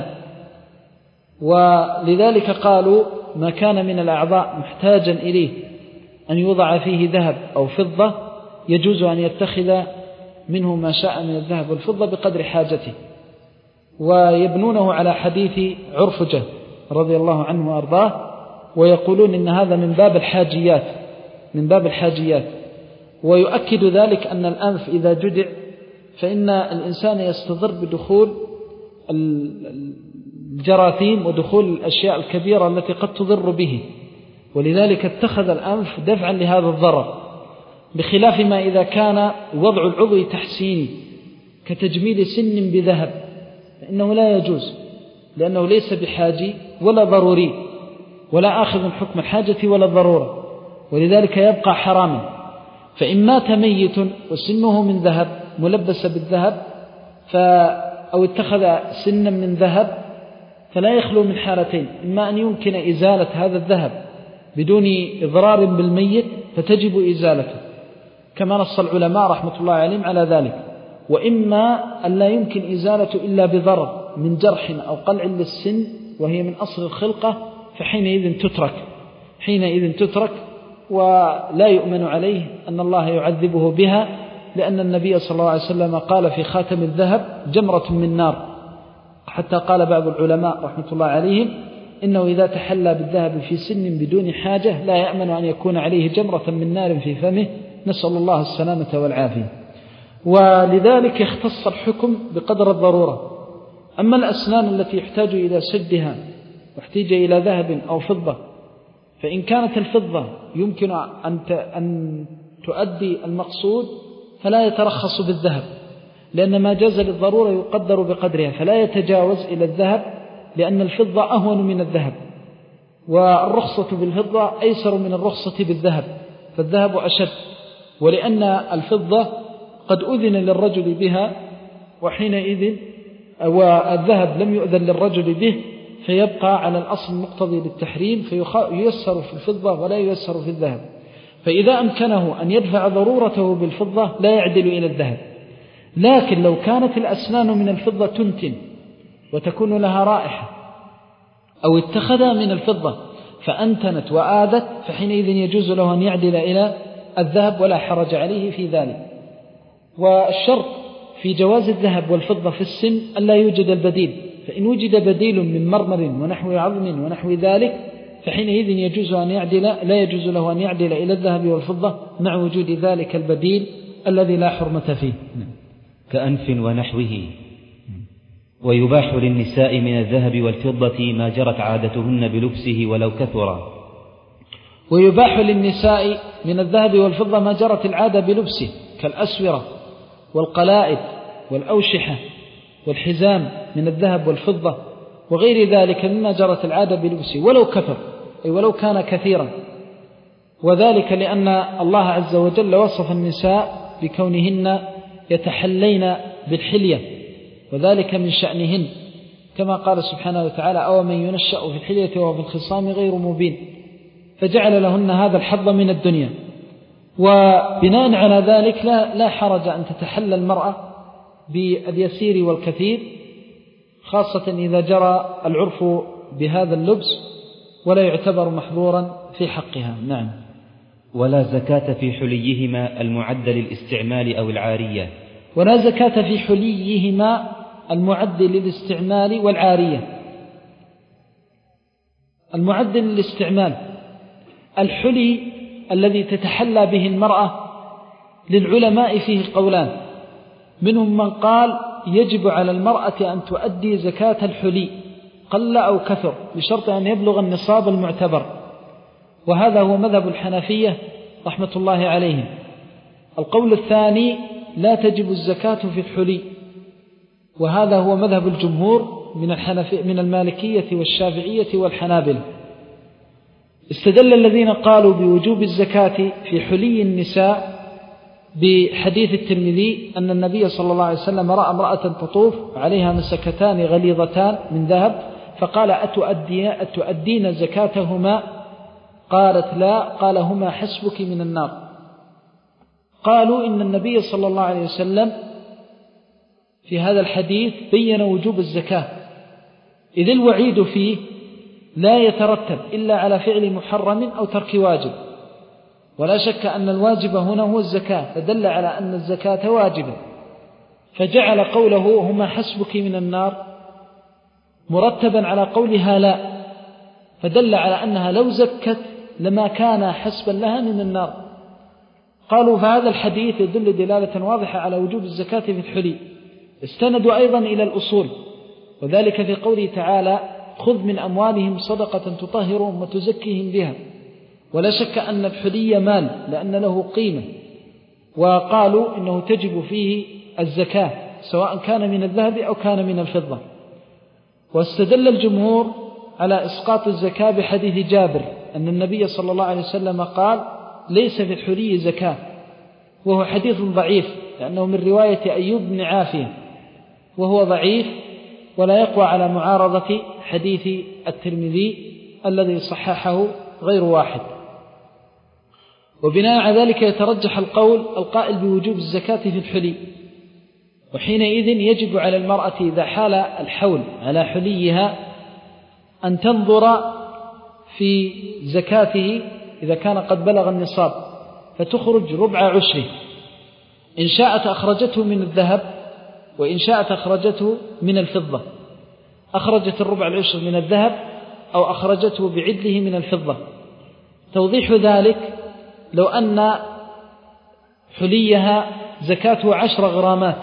ولذلك قالوا ما كان من الأعضاء محتاجا إليه أن يوضع فيه ذهب أو فضة يجوز أن يتخذ منه ما شاء من الذهب والفضة بقدر حاجته. ويبنونه على حديث عرفجة رضي الله عنه وأرضاه، ويقولون إن هذا من باب الحاجيات، من باب الحاجيات. ويؤكد ذلك أن الأنف إذا جدع فإن الإنسان يستضر بدخول الجراثيم ودخول الأشياء الكبيرة التي قد تضر به، ولذلك اتخذ الأنف دفعا لهذا الضرر، بخلاف ما إذا كان وضع العضو تحسيني كتجميل سن بذهب فإنه لا يجوز، لأنه ليس بحاجي ولا ضروري ولا آخذ حكم الحاجة ولا الضرورة، ولذلك يبقى حراما. فإن مات ميت وسنه من ذهب ملبس بالذهب، أو اتخذ سنا من ذهب فلا يخلو من حالتين: إما أن يمكن إزالة هذا الذهب بدون إضرار بالميت فتجب إزالته كما نص العلماء رحمة الله عليهم على ذلك، وإما أن لا يمكن إزالته إلا بضرر من جرح أو قلع للسن وهي من أصل الخلقة، فحينئذ تترك حينئذ تترك ولا يؤمن عليه أن الله يعذبه بها، لأن النبي صلى الله عليه وسلم قال في خاتم الذهب: جمرة من نار. حتى قال بعض العلماء رحمة الله عليهم: إنه إذا تحلى بالذهب في سن بدون حاجة لا يأمن أن يكون عليه جمرة من نار في فمه، نسأل الله السلامة والعافية. ولذلك يختص الحكم بقدر الضرورة. أما الأسنان التي يحتاج إلى سدها واحتاج إلى ذهب أو فضة، فإن كانت الفضة يمكن أن تؤدي المقصود فلا يترخص بالذهب، لأن ما جاز للضرورة يقدر بقدرها، فلا يتجاوز إلى الذهب، لأن الفضة أهون من الذهب، والرخصة بالفضة أيسر من الرخصة بالذهب، فالذهب أشد، ولأن الفضة قد أذن للرجل بها وحينئذ والذهب لم يؤذن للرجل به، فيبقى على الأصل المقتضي للتحريم، فييسر في الفضة ولا ييسر في الذهب. فإذا أمكنه أن يدفع ضرورته بالفضة لا يعدل إلى الذهب. لكن لو كانت الأسنان من الفضة تنتن وتكون لها رائحة، أو اتخذها من الفضة فأنتنت وآذت، فحينئذ يجوز له أن يعدل إلى الذهب ولا حرج عليه في ذلك. والشرط في جواز الذهب والفضة في السن ألا يوجد البديل، فإن وجد بديل من مرمر ونحو عظم ونحو ذلك فحينئذ يجوز أن يعدل لا يجوز له أن يعدل إلى الذهب والفضة مع وجود ذلك البديل الذي لا حرمة فيه، كأنف ونحوه. ويباح للنساء من الذهب والفضة ما جرت عادتهن بلبسه ولو كثرا. ويباح للنساء من الذهب والفضة ما جرت العادة بلبسه كالأسورة والقلائد والأوشحة والحزام من الذهب والفضة وغير ذلك مما جرت العادة بلبسه ولو كثر، أي ولو كان كثيرا. وذلك لأن الله عز وجل وصف النساء بكونهن يتحلين بالحلية، وذلك من شأنهن، كما قال سبحانه وتعالى: أو من ينشأ في الحلية وفي الخصام غير مبين، فجعل لهن هذا الحظ من الدنيا. وبناء على ذلك لا, لا حرج أن تتحلى المرأة باليسير والكثير، خاصة إذا جرى العرف بهذا اللبس، ولا يعتبر محظورا في حقها. نعم. ولا زكاة في حليهما المعد للاستعمال أو العارية. ولا زكاة في حليهما المعد للاستعمال والعارية. المعد للاستعمال الحلي الذي تتحلى به المرأة للعلماء فيه قولان، منهم من قال يجب على المرأة أن تؤدي زكاة الحلي قل أو كثر بشرط أن يبلغ النصاب المعتبر، وهذا هو مذهب الحنفية رحمة الله عليهم. القول الثاني لا تجب الزكاة في الحلي، وهذا هو مذهب الجمهور من الحنفية من المالكية والشافعية والحنابلة. استدل الذين قالوا بوجوب الزكاة في حلي النساء بحديث الترمذي أن النبي صلى الله عليه وسلم رأى امرأة تطوف عليها مسكتان غليظتان من ذهب، فقال: أتؤدين, أتؤدين زكاتهما؟ قالت: لا. قال: هما حسبك من النار. قالوا إن النبي صلى الله عليه وسلم في هذا الحديث بين وجوب الزكاة، إذ الوعيد فيه لا يترتب إلا على فعل محرم أو ترك واجب، ولا شك أن الواجب هنا هو الزكاة، فدل على أن الزكاة واجبة، فجعل قوله هما حسبك من النار مرتبا على قولها لا، فدل على أنها لو زكت لما كان حسبا لها من النار. قالوا فهذا الحديث يدل دلالة واضحة على وجوب الزكاة في الحلي. استندوا أيضا إلى الأصول، وذلك في قوله تعالى: خذ من أموالهم صدقة تطهرهم وتزكيهم بها. ولا شك أن الحلي مال لأن له قيمة، وقالوا إنه تجب فيه الزكاة سواء كان من الذهب أو كان من الفضة. واستدل الجمهور على إسقاط الزكاة بحديث جابر أن النبي صلى الله عليه وسلم قال: ليس في الحلي زكاة، وهو حديث ضعيف لأنه من رواية أيوب بن عافية، وهو ضعيف ولا يقوى على معارضة حديث الترمذي الذي صححه غير واحد. وبناء على ذلك يترجح القول القائل بوجوب الزكاة في الحلي، وحينئذ يجب على المرأة إذا حال الحول على حليها أن تنظر في زكاته إذا كان قد بلغ النصاب فتخرج ربع عشره، إن شاءت أخرجته من الذهب وإن شاءت أخرجته من الفضة، أخرجت الربع العشر من الذهب أو أخرجته بعدله من الفضة. توضيح ذلك لو أن حليها زكاته عشر غرامات،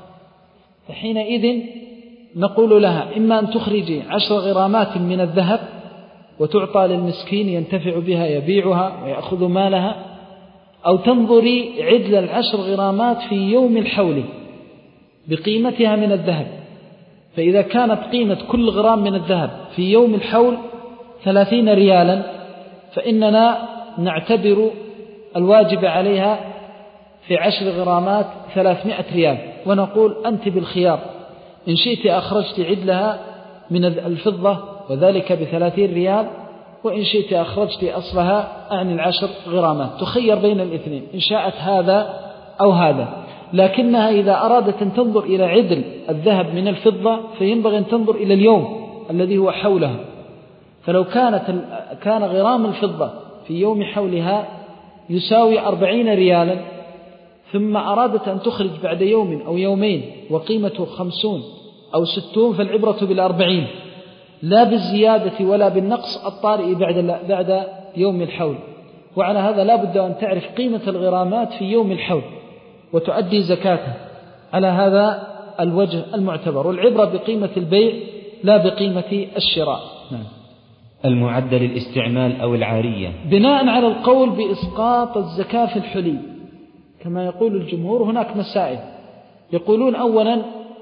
فحينئذ نقول لها إما أن تخرجي عشر غرامات من الذهب وتعطى للمسكين ينتفع بها يبيعها ويأخذ مالها، أو تنظري عدل العشر غرامات في يوم الحول بقيمتها من الذهب. فإذا كانت قيمة كل غرام من الذهب في يوم الحول ثلاثين ريالا فإننا نعتبر الواجب عليها في عشر غرامات ثلاثمائة ريال، ونقول أنت بالخيار، إن شئت أخرجت عدلها من الفضة وذلك بثلاثين ريال، وإن شئت أخرجت أصلها عن العشر غرامات، تخير بين الاثنين إن شاءت هذا أو هذا. لكنها إذا أرادت أن تنظر إلى عدل الذهب من الفضة فينبغي أن تنظر إلى اليوم الذي هو حولها. فلو كانت كان غرام الفضة في يوم حولها يساوي أربعين ريالا، ثم أرادت أن تخرج بعد يوم أو يومين وقيمته خمسون أو ستون، فالعبرة بالأربعين لا بالزيادة ولا بالنقص الطارئ بعد بعد يوم الحول. وعلى هذا لا بد أن تعرف قيمة الغرامات في يوم الحول وتؤدي زكاتها على هذا الوجه المعتبر، والعبرة بقيمة البيع لا بقيمة الشراء. نعم. المعدل الاستعمال أو العارية. بناء على القول بإسقاط الزكاة في الحلي كما يقول الجمهور هناك مسائل. يقولون أولا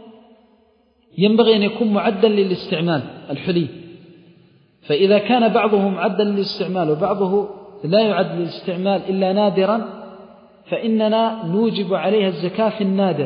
ينبغي أن يكون معدل للاستعمال الحلي، فإذا كان بعضه معدل للاستعمال وبعضه لا يعد للاستعمال إلا نادرا فإننا نوجب عليها الزكاة في النادر،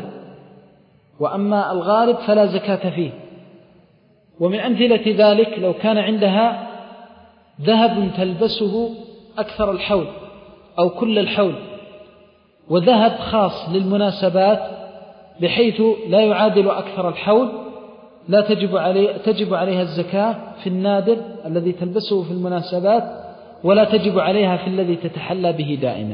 وأما الغالب فلا زكاة فيه. ومن أمثلة ذلك لو كان عندها ذهب تلبسه أكثر الحول أو كل الحول، وذهب خاص للمناسبات بحيث لا يعادل أكثر الحول، لا تجب عليه تجب عليها الزكاة في النادر الذي تلبسه في المناسبات، ولا تجب عليها في الذي تتحلى به دائما.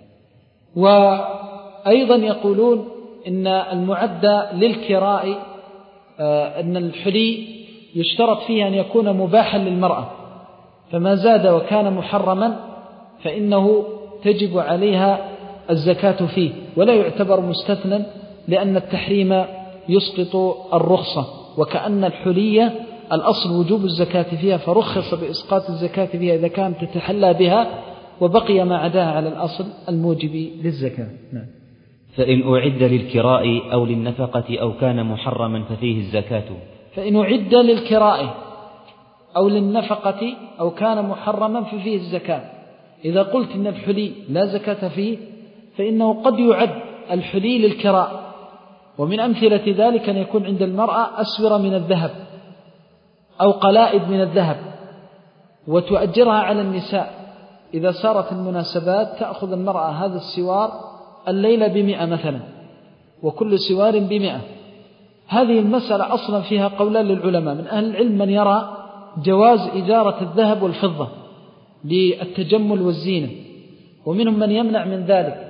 وأيضا يقولون إن المعدة للكراء أن الحلي يشترط فيه أن يكون مباحا للمرأة، فما زاد وكان محرما فإنه تجب عليها الزكاة فيه ولا يعتبر مستثنى، لأن التحريم يسقط الرخصة، وكأن الحلية الأصل وجوب الزكاة فيها فرخص بإسقاط الزكاة فيها إذا كانت تتحلى بها، وبقي ما عداها على الأصل الموجب للزكاة. نعم. فإن أعد للكراء أو للنفقة أو كان محرما ففيه الزكاة. فإن أعد للكراء أو للنفقة أو كان محرما ففيه الزكاة. إذا قلت إن الحلي لا زكاة فيه فإنه قد يعد الحلي للكراء، ومن أمثلة ذلك أن يكون عند المرأة أسورة من الذهب أو قلائد من الذهب وتؤجرها على النساء، إذا صارت المناسبات تأخذ المرأة هذا السوار الليلة بمئة مثلا وكل سوار بمئة. هذه المسألة أصلا فيها قولان للعلماء، من أهل العلم من يرى جواز إجارة الذهب والفضة للتجمل والزينة، ومنهم من يمنع من ذلك.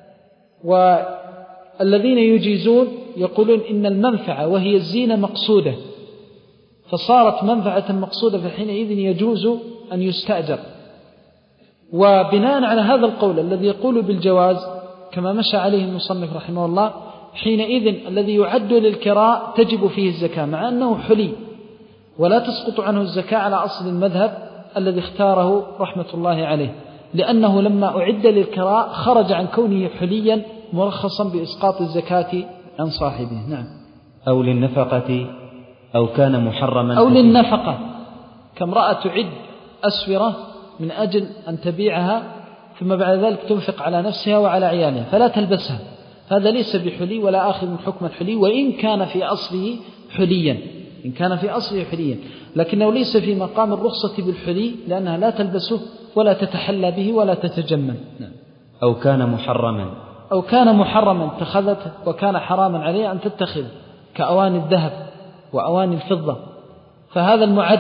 والذين يجيزون يقولون إن المنفعة وهي الزينة مقصودة، فصارت منفعة مقصودة فحينئذ يجوز أن يستأجر. وبناء على هذا القول الذي يقول بالجواز كما مشى عليه المصنف رحمه الله، حينئذ الذي يعد للكراء تجب فيه الزكاة مع أنه حلي، ولا تسقط عنه الزكاة على أصل المذهب الذي اختاره رحمة الله عليه، لأنه لما أعد للكراء خرج عن كونه حليا مرخصا بإسقاط الزكاة عن صاحبه. نعم. أو للنفقة أو كان محرما أو للنفقة كامرأة تعد أسورة من أجل أن تبيعها ثم بعد ذلك تنفق على نفسها وعلى عيالها فلا تلبسها، هذا ليس بحلي ولا آخذ من حكم الحلي وإن كان في أصله حليا، إن كان في أصله حليا، لكنه ليس في مقام الرخصة بالحلي لأنها لا تلبسه ولا تتحلى به ولا تتجمل. أو كان محرما أو كان محرما اتخذته وكان حراما عليه أن تتخذ كأواني الذهب وأواني الفضة، فهذا المعد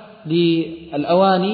للأواني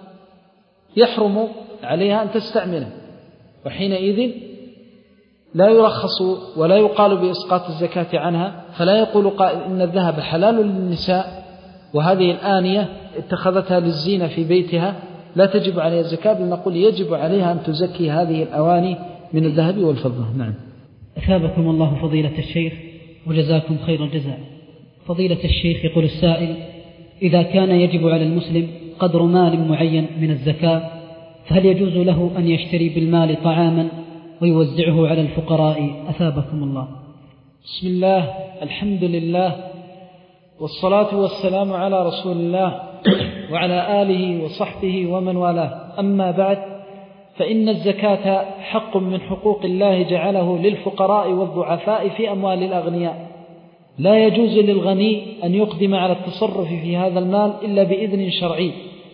يحرم عليها أن تستعمله، وحينئذ لا يرخص ولا يقال بإسقاط الزكاة عنها. فلا يقول قائل إن الذهب حلال للنساء وهذه الآنية اتخذتها للزينة في بيتها لا تجب عليها الزكاة، بل نقول يجب عليها أن تزكي هذه الأواني من الذهب والفضة. نعم. أثابكم الله فضيلة الشيخ وجزاكم خير الجزاء. فضيلة الشيخ يقول السائل: إذا كان يجب على المسلم قدر مال معين من الزكاة، فهل يجوز له أن يشتري بالمال طعاما ويوزعه على الفقراء؟ أثابكم الله. بسم الله، الحمد لله، والصلاة والسلام على رسول الله وعلى آله وصحبه ومن والاه. أما بعد، فإن الزكاة حق من حقوق الله جعله للفقراء والضعفاء في أموال الأغنياء. لا يجوز للغني أن يقدم على التصرف في هذا المال إلا بإذن شرعي،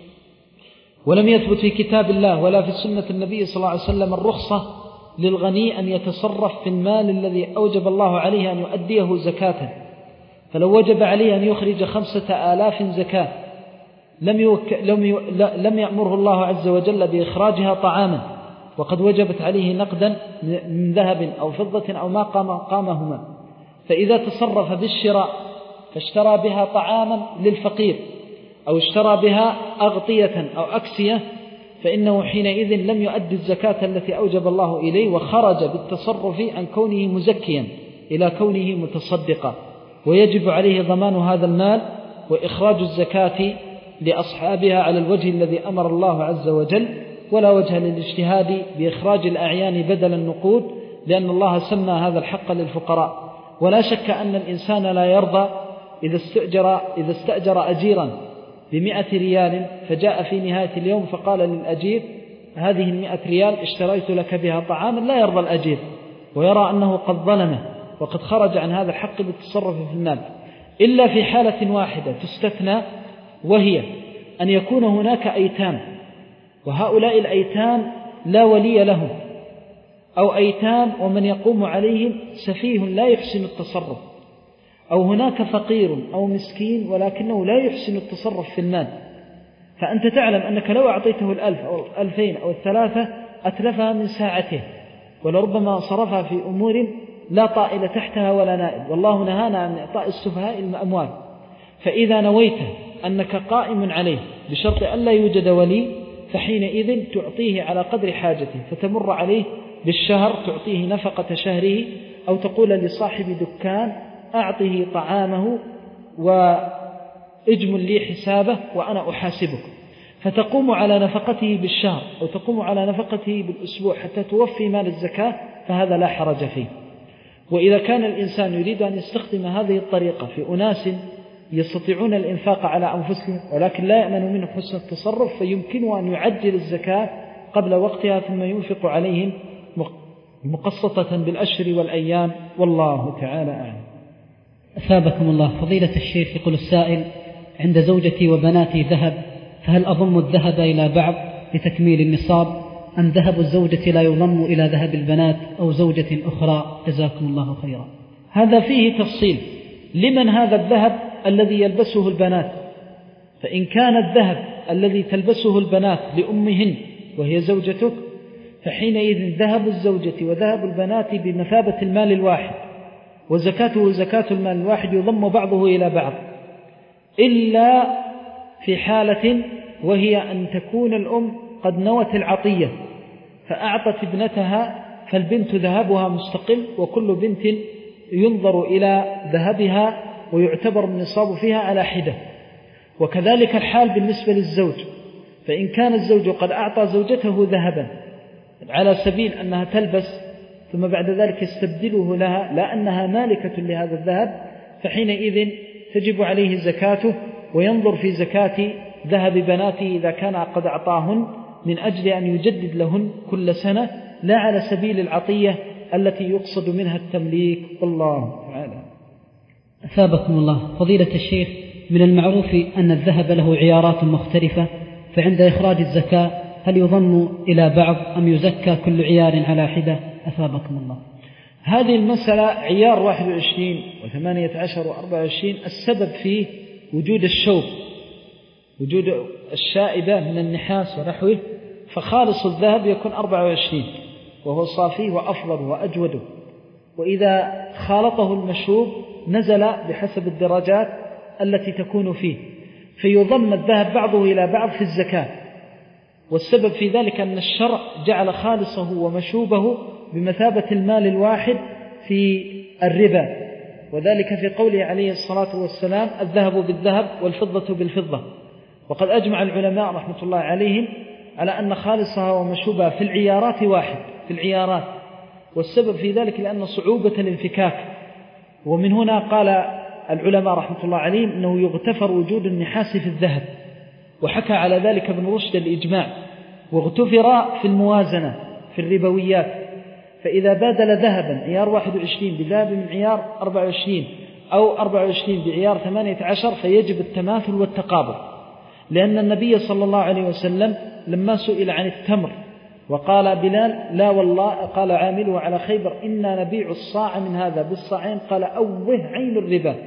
ولم يثبت في كتاب الله ولا في سنة النبي صلى الله عليه وسلم الرخصة للغني أن يتصرف في المال الذي أوجب الله عليه أن يؤديه زكاة. فلو وجب عليه أن يخرج خمسة آلاف زكاة لم, يوك... لم, ي... لم يأمره الله عز وجل بإخراجها طعاما، وقد وجبت عليه نقدا من ذهب أو فضة أو ما قام قامهما. فإذا تصرف بالشراء فاشترى بها طعاما للفقير أو اشترى بها أغطية أو أكسية، فإنه حينئذ لم يؤدي الزكاة التي أوجب الله إليه، وخرج بالتصرف عن كونه مزكيا إلى كونه متصدقا، ويجب عليه ضمان هذا المال وإخراج الزكاة لأصحابها على الوجه الذي أمر الله عز وجل، ولا وجه للاجتهاد بإخراج الأعيان بدل النقود، لأن الله سمى هذا الحق للفقراء. ولا شك أن الإنسان لا يرضى إذا استأجر, إذا استأجر أجيرا بمئة ريال فجاء في نهاية اليوم فقال للأجير: هذه المئة ريال اشتريت لك بها طعاما. لا يرضى الأجير ويرى أنه قد ظلمه وقد خرج عن هذا الحق بالتصرف في المال، إلا في حالة واحدة تستثنى، وهي أن يكون هناك أيتام وهؤلاء الأيتام لا ولي لهم، أو أيتام ومن يقوم عليهم سفيه لا يحسن التصرف، أو هناك فقير أو مسكين ولكنه لا يحسن التصرف في المال، فأنت تعلم أنك لو أعطيته الألف أو الألفين أو الثلاثة أتلفها من ساعته، ولربما صرفها في أمور لا طائل تحتها ولا نائب، والله نهانا عن إعطاء السفهاء الأموال. فإذا نويت أنك قائم عليه بشرط أن لا يوجد ولي، فحينئذ تعطيه على قدر حاجته، فتمر عليه بالشهر تعطيه نفقة شهره، أو تقول لصاحب دكان: أعطه طعامه وإجمل لي حسابه وأنا أحاسبك، فتقوم على نفقته بالشهر أو تقوم على نفقته بالأسبوع حتى توفي مال الزكاة، فهذا لا حرج فيه. وإذا كان الإنسان يريد أن يستخدم هذه الطريقة في أناس يستطيعون الإنفاق على أنفسهم ولكن لا يأمن منه حسن التصرف، فيمكنه أن يعجل الزكاة قبل وقتها ثم ينفق عليهم مقسطة بالأشهر والأيام، والله تعالى أعلم. أثابكم الله. فضيلة الشيخ يقول السائل: عند زوجتي وبناتي ذهب، فهل أضم الذهب إلى بعض لتكميل النصاب، أم ذهب الزوجة لا يضم إلى ذهب البنات أو زوجة أخرى؟ جزاكم الله خيرا. هذا فيه تفصيل. لمن هذا الذهب الذي يلبسه البنات؟ فإن كان الذهب الذي تلبسه البنات لأمهن وهي زوجتك، فحينئذ ذهب الزوجة وذهب البنات بمثابة المال الواحد، وزكاته زكاة المال الواحد يضم بعضه إلى بعض، إلا في حالة وهي أن تكون الأم قد نوت العطية فأعطت ابنتها، فالبنت ذهبها مستقل، وكل بنت ينظر إلى ذهبها ويعتبر النصاب فيها على حدة. وكذلك الحال بالنسبة للزوج، فإن كان الزوج قد أعطى زوجته ذهبا على سبيل أنها تلبس ثم بعد ذلك يستبدله لها، لا أنها مالكة لهذا الذهب، فحينئذ تجب عليه زكاته، وينظر في زكاة ذهب بناته إذا كان قد أعطاهن من أجل أن يجدد لهن كل سنة، لا على سبيل العطية التي يقصد منها التمليك، والله تعالى. أثابكم الله فضيلة الشيخ، من المعروف أن الذهب له عيارات مختلفة، فعند إخراج الزكاة هل يضم إلى بعض أم يزكى كل عيار على حدة؟ أثابكم الله. هذه المسألة عيار واحد وعشرين وثمانية عشر وأربعة وعشرين السبب فيه وجود الشوب، وجود الشائبة من النحاس ونحوه، فخالص الذهب يكون أربعة وعشرين وهو صافيه وأفضل وأجوده، وإذا خالطه المشوب نزل بحسب الدرجات التي تكون فيه، فيضم الذهب بعضه إلى بعض في الزكاة. والسبب في ذلك أن الشرع جعل خالصه ومشوبه بمثابة المال الواحد في الربا، وذلك في قوله عليه الصلاة والسلام: الذهب بالذهب والفضة بالفضة. وقد أجمع العلماء رحمة الله عليهم على أن خالصها ومشوبها في العيارات واحد، في العيارات، والسبب في ذلك لأن صعوبة الانفكاك. ومن هنا قال العلماء رحمة الله عليهم أنه يغتفر وجود النحاس في الذهب، وحكى على ذلك ابن رشد الإجماع، واغتفر في الموازنة في الربويات، فإذا بادل ذهبا عيار واحد وعشرين بذهب من عيار أربعة وعشرين أو أربعة وعشرين بعيار ثمانية عشر فيجب التماثل والتقابل، لأن النبي صلى الله عليه وسلم لما سئل عن التمر وقال بلال: لا والله، قال عامله على خيبر: إنا نبيع الصاع من هذا بالصاعين، قال: أوه عين الربا.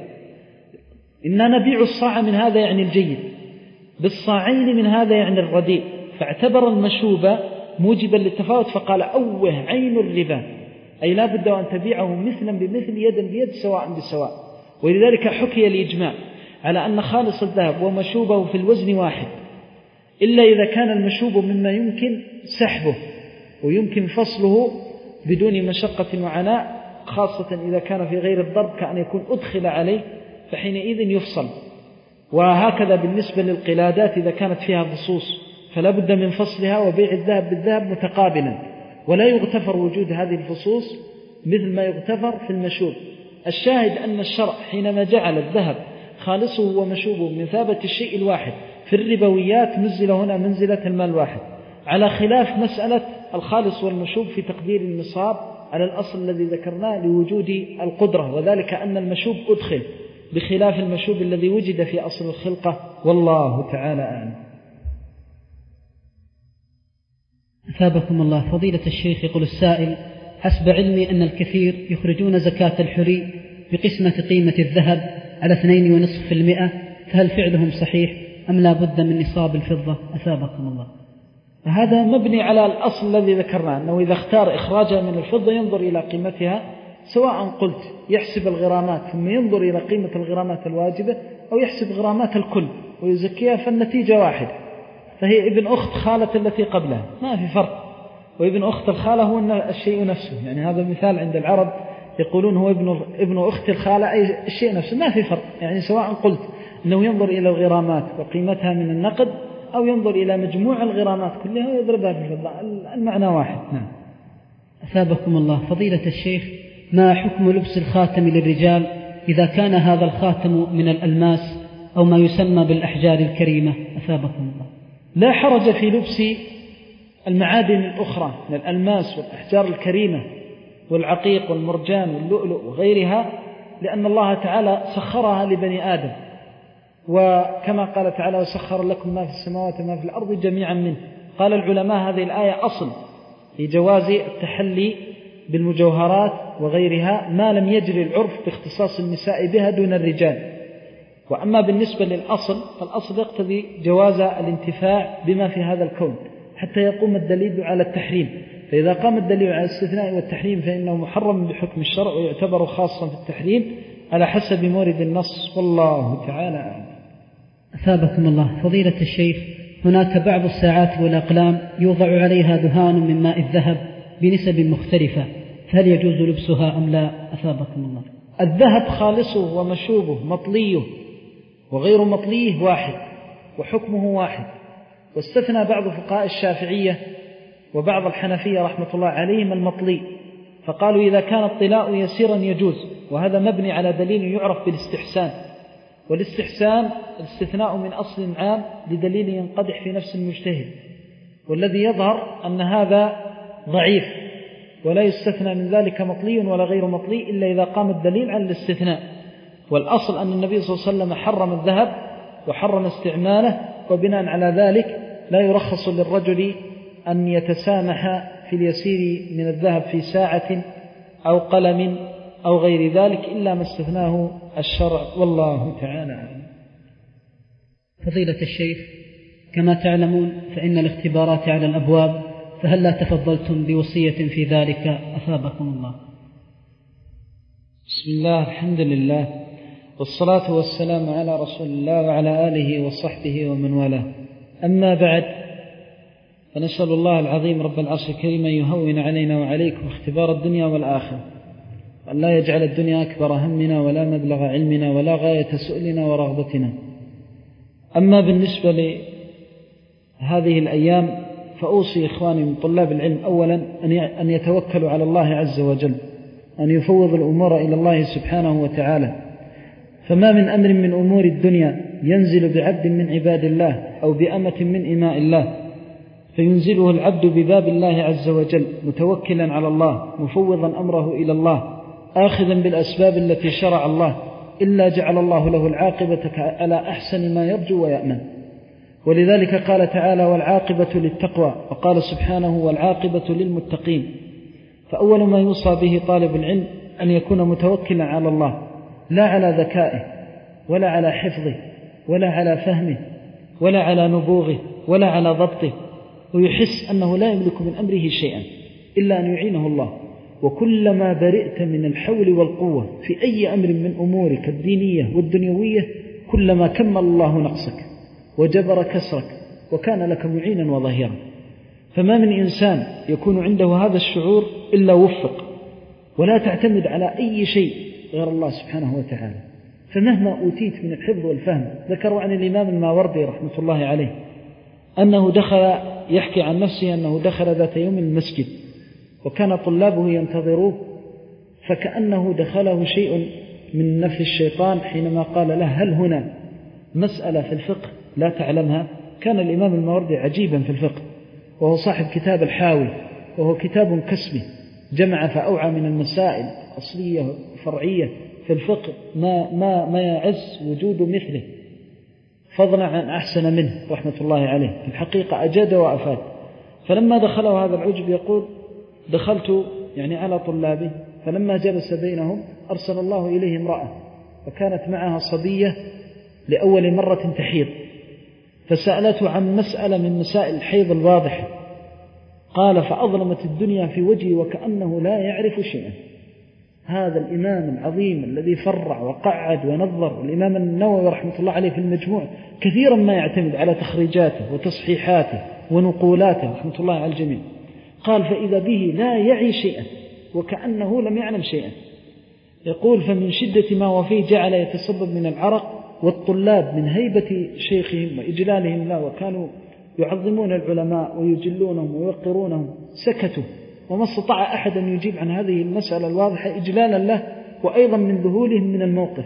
إنا نبيع الصاع من هذا يعني الجيد، بالصاعين من هذا يعني الرديء، فاعتبر المشوبة موجبا للتفاوت فقال: أوه عين الربا، أي لا بد أن تبيعه مثلا بمثل يدا بيد سواء بسواء. ولذلك حكي الإجماع على أن خالص الذهب ومشوبه في الوزن واحد، إلا إذا كان المشوب مما يمكن سحبه ويمكن فصله بدون مشقة وعناء، خاصة إذا كان في غير الضرب كأن يكون أدخل عليه، فحينئذ يفصل. وهكذا بالنسبة للقلادات إذا كانت فيها فصوص فلا بد من فصلها وبيع الذهب بالذهب متقابلا، ولا يغتفر وجود هذه الفصوص مثل ما يغتفر في المشوب. الشاهد أن الشرع حينما جعل الذهب خالصه ومشوبه من ثابة الشيء الواحد في الربويات نزل هنا منزلة المال الواحد، على خلاف مسألة الخالص والمشوب في تقدير النصاب على الأصل الذي ذكرناه لوجود القدرة، وذلك أن المشوب أدخل بخلاف المشوب الذي وجد في أصل الخلقة، والله تعالى أعلم. أثابكم الله فضيلة الشيخ، يقول السائل: حسب علمي أن الكثير يخرجون زكاة الحري بقسمة قيمة الذهب على اثنين ونصف في المئة، فهل فعلهم صحيح أم لا بد من نصاب الفضة؟ أثابكم الله. هذا مبني على الأصل الذي ذكرناه، أنه إذا اختار إخراجها من الفضة ينظر إلى قيمتها، سواء قلت يحسب الغرامات ثم ينظر إلى قيمة الغرامات الواجبة أو يحسب غرامات الكل ويزكيها، فالنتيجة واحد، فهي ابن أخت خالة التي قبلها، ما في فرق. وابن أخت الخالة هو الشيء نفسه، يعني هذا مثال عند العرب يقولون هو ابن, ابن أخت الخالة، أي الشيء نفسه، ما في فرق. يعني سواء قلت أنه ينظر إلى الغرامات وقيمتها من النقد أو ينظر إلى مجموع الغرامات كلها ويضربها بالفضة، المعنى واحد. نعم. أثابكم الله فضيلة الشيخ، ما حكم لبس الخاتم للرجال إذا كان هذا الخاتم من الألماس أو ما يسمى بالأحجار الكريمة؟ أثابكم الله. لا حرج في لبس المعادن الأخرى من الألماس والأحجار الكريمة والعقيق والمرجان واللؤلؤ وغيرها، لأن الله تعالى سخرها لبني آدم، وكما قال تعالى: وسخر لكم ما في السماوات وما في الأرض جميعا منه. قال العلماء هذه الآية أصل في جواز التحلي بالمجوهرات وغيرها ما لم يجري العرف باختصاص النساء بها دون الرجال. وأما بالنسبة للأصل فالأصل يقتضي جواز الانتفاع بما في هذا الكون حتى يقوم الدليل على التحريم، فإذا قام الدليل على الاستثناء والتحريم فإنه محرم بحكم الشرع ويعتبر خاصا في التحريم على حسب مورد النص، والله تعالى أعلم. أثابكم الله فضيلة الشيخ، هناك بعض الساعات والأقلام يوضع عليها دهان من ماء الذهب بنسب مختلفة، فهل يجوز لبسها أم لا؟ أثابكم الله. الذهب خالصه ومشوبه مطليه وغير مطليه واحد وحكمه واحد، واستثنى بعض فقهاء الشافعية وبعض الحنفية رحمة الله عليهم المطلي، فقالوا إذا كان الطلاء يسيرا يجوز، وهذا مبني على دليل يعرف بالاستحسان، والاستحسان الاستثناء من أصل عام لدليل ينقدح في نفس المجتهد، والذي يظهر أن هذا ضعيف ولا يستثنى من ذلك مطلي ولا غير مطلي إلا إذا قام الدليل على الاستثناء. والأصل أن النبي صلى الله عليه وسلم حرم الذهب وحرم استعماله، وبناء على ذلك لا يرخص للرجل أن يتسامح في اليسير من الذهب في ساعة أو قلم أو غير ذلك إلا ما استثناه الشرع، والله تعالى أعلم. فضيلة الشيخ، كما تعلمون فإن الاختبارات على الأبواب، فهل لا تفضلتم بوصية في ذلك أثابكم الله؟ بسم الله، الحمد لله، والصلاة والسلام على رسول الله وعلى آله وصحبه ومن والاه. أما بعد، فنسأل الله العظيم رب العرش الكريم أن يهون علينا وعليكم اختبار الدنيا والآخرة، وأن لا يجعل الدنيا أكبر همنا ولا مبلغ علمنا ولا غاية سؤلنا ورغبتنا. أما بالنسبة لهذه الأيام فأوصي إخواني من طلاب العلم أولا أن يتوكلوا على الله عز وجل، أن يفوض الأمور إلى الله سبحانه وتعالى، فما من أمر من أمور الدنيا ينزل بعبد من عباد الله أو بأمة من إماء الله فينزله العبد بباب الله عز وجل متوكلا على الله مفوضا أمره إلى الله آخذا بالأسباب التي شرع الله، إلا جعل الله له العاقبة على أحسن ما يرجو ويأمن. ولذلك قال تعالى: والعاقبة للتقوى، وقال سبحانه: والعاقبة للمتقين. فأول ما يوصى به طالب العلم أن يكون متوكلا على الله، لا على ذكائه ولا على حفظه ولا على فهمه ولا على نبوغه ولا على ضبطه، ويحس أنه لا يملك من أمره شيئا إلا أن يعينه الله. وكلما برئت من الحول والقوة في أي أمر من أمورك الدينية والدنيوية كلما كمل الله نقصك وجبر كسرك وكان لك معينا وظهيرا. فما من إنسان يكون عنده هذا الشعور إلا وفق، ولا تعتمد على أي شيء غير الله سبحانه وتعالى. فمهما أوتيت من الحفظ والفهم، ذكروا عن الإمام الماوردي رحمة الله عليه أنه دخل يحكي عن نفسه أنه دخل ذات يوم المسجد وكان طلابه ينتظروه، فكأنه دخله شيء من نفس الشيطان حينما قال له: هل هنا مسألة في الفقه لا تعلمها؟ كان الإمام الماوردي عجيبا في الفقه، وهو صاحب كتاب الحاوي، وهو كتاب كسبي، جمع فأوعى من المسائل أصلية وفرعية في الفقه ما, ما, ما يعز وجود مثله، فضلا عن أحسن منه رحمة الله عليه. في الحقيقة أجاد وأفاد. فلما دخله هذا العجب يقول: دخلت يعني على طلابه، فلما جلس بينهم أرسل الله إليه امرأة، وكانت معها صبية لأول مرة تحيض، فسألته عن مسألة من مسائل الحيض الواضحة، قال: فأظلمت الدنيا في وجهي وكأنه لا يعرف شيئا. هذا الإمام العظيم الذي فرع وقعد ونظر، الإمام النووي رحمة الله عليه في المجموع كثيرا ما يعتمد على تخريجاته وتصحيحاته ونقولاته رحمة الله على الجميع، قال: فإذا به لا يعي شيئا وكأنه لم يعلم شيئا. يقول: فمن شدة ما هو فيه جعل يتصبب من العرق، والطلاب من هيبة شيخهم وإجلالهم له، وكانوا يعظمون العلماء ويجلونهم ويوقرونهم، سكتوا، وما استطاع أحد أن يجيب عن هذه المسألة الواضحة إجلالا له، وأيضا من ذهولهم من الموقف.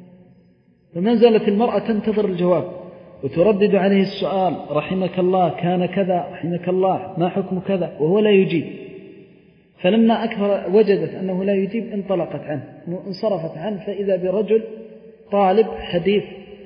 فما زالت المرأة تنتظر الجواب وتردد عليه السؤال: رحمك الله كان كذا، رحمك الله ما حكم كذا، وهو لا يجيب. فلما أكثر وجدت أنه لا يجيب انطلقت عنه وانصرفت عنه، فإذا برجل طالب حديث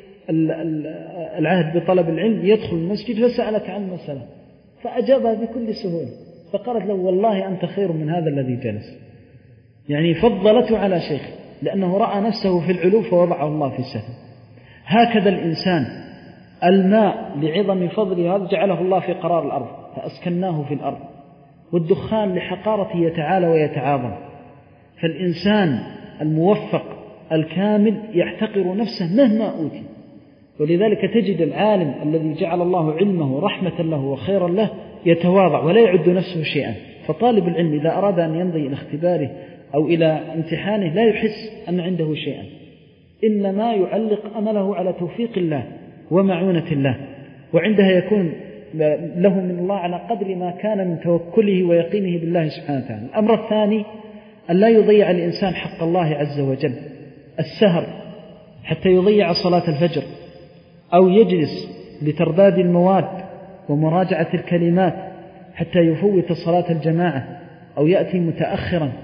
العهد بطلب العلم يدخل المسجد، فسألت عن المسألة فأجابها بكل سهولة، فقالت له: والله أنت خير من هذا الذي جلس. يعني فضلته على شيخ لأنه رأى نفسه في العلو فوضعه الله في السفل. هكذا الإنسان، الماء لعظم فضله هذا جعله الله في قرار الأرض فأسكناه في الأرض، والدخان لحقارته يتعالى ويتعاظم. فالإنسان الموفق الكامل يحتقر نفسه مهما أوتي، ولذلك تجد العالم الذي جعل الله علمه رحمة له وخيرا له يتواضع ولا يعد نفسه شيئا. فطالب العلم إذا أراد أن يمضي إلى اختباره أو إلى امتحانه لا يحس أن عنده شيئا، إنما يعلق أمله على توفيق الله ومعونة الله، وعندها يكون له من الله على قدر ما كان من توكله ويقينه بالله سبحانه وتعالى. الأمر الثاني أن لا يضيع الإنسان حق الله عز وجل، السهر حتى يضيع صلاة الفجر، أو يجلس لترداد المواد ومراجعة الكلمات حتى يفوت صلاة الجماعة، أو يأتي متأخرا.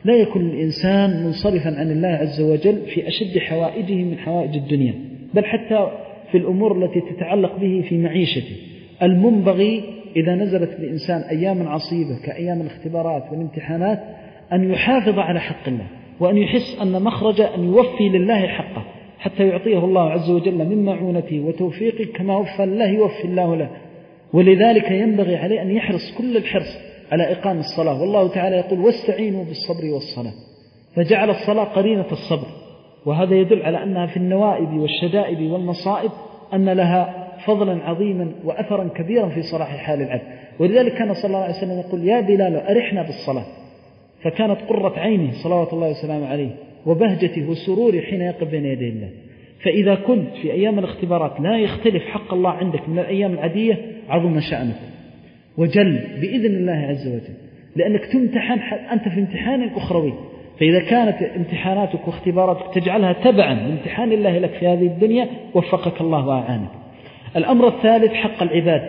لا يكون الإنسان منصرفا عن الله عز وجل في أشد حوائجه من حوائج الدنيا، بل حتى في الأمور التي تتعلق به في معيشته. المنبغي إذا نزلت الإنسان أيام عصيبة كأيام الاختبارات والامتحانات أن يحافظ على حق الله، وأن يحس أن مخرج أن يوفي لله حقه حتى يعطيه الله عز وجل من معونته وتوفيقه كما وفى الله يوفي الله له. ولذلك ينبغي عليه أن يحرص كل الحرص على إقام الصلاة، والله تعالى يقول واستعينوا بالصبر والصلاة، فجعل الصلاة قرينة الصبر، وهذا يدل على أنها في النوائب والشدائد والمصائب أن لها فضلا عظيما وأثرا كبيرا في صلاح حال العبد. ولذلك كان صلى الله عليه وسلم يقول يا بلال أرحنا بالصلاة، فكانت قرة عينه صلوات الله وسلامه عليه وبهجته وسروره حين يقف بين يدي الله. فإذا كنت في أيام الاختبارات لا يختلف حق الله عندك من الأيام العادية عظم شأنك وجل بإذن الله عز وجل، لأنك تمتحن أنت في امتحان أخروي. فإذا كانت امتحاناتك واختباراتك تجعلها تبعا لامتحان الله لك في هذه الدنيا وفقك الله وأعانك. الأمر الثالث حق العباد.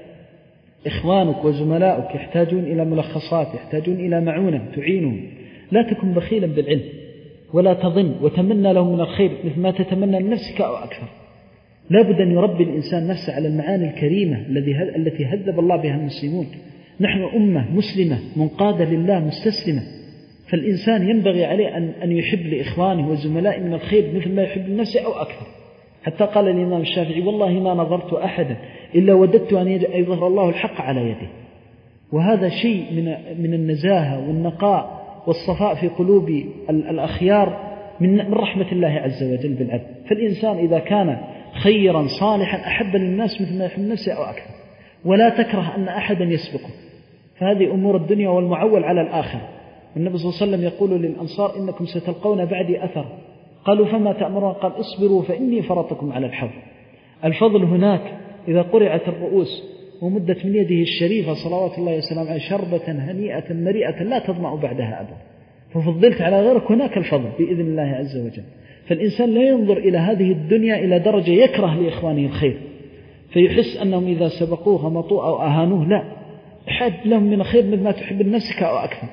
إخوانك وزملاؤك يحتاجون إلى ملخصات، يحتاجون إلى معونة تعينهم. لا تكن بخيلا بالعلم ولا تظن وتمنى لهم من الخير مثل ما تتمنى لنفسك أو أكثر. لا بد أن يربي الإنسان نفسه على المعاني الكريمة التي هذب الله بها المسلمون. نحن أمة مسلمة منقادة لله مستسلمة، فالإنسان ينبغي عليه أن أن يحب لإخوانه وزملائه من الخير مثل ما يحب لنفسه أو أكثر. حتى قال الإمام الشافعي والله ما نظرت أحدا إلا وددت أن يظهر الله الحق على يده. وهذا شيء من من النزاهة والنقاء والصفاء في قلوب الأخيار من رحمة الله عز وجل بالعبد. فالإنسان إذا كان خيرا صالحا أحب للناس مثل ما يحب نفسه أو أكثر، ولا تكره أن أحدا يسبقه، فهذه أمور الدنيا والمعول على الآخر. النبي صلى الله عليه وسلم يقول للأنصار إنكم ستلقون بعدي أثر، قالوا فما تأمرون؟ قال اصبروا فإني فرطكم على الحوض. الفضل هناك إذا قرعت الرؤوس ومدت من يده الشريفة صلوات الله وسلامه عليه شربة هنيئة مريئة لا تظمأ بعدها أبدا، ففضلت على غيرك، هناك الفضل بإذن الله عز وجل. فالإنسان لا ينظر إلى هذه الدنيا إلى درجة يكره لإخوانه الخير فيحس أنهم إذا سبقوه غمطوه أو أهانوه، لا، حد لهم من الخير مثل ما تحب لنفسك أو أكثر.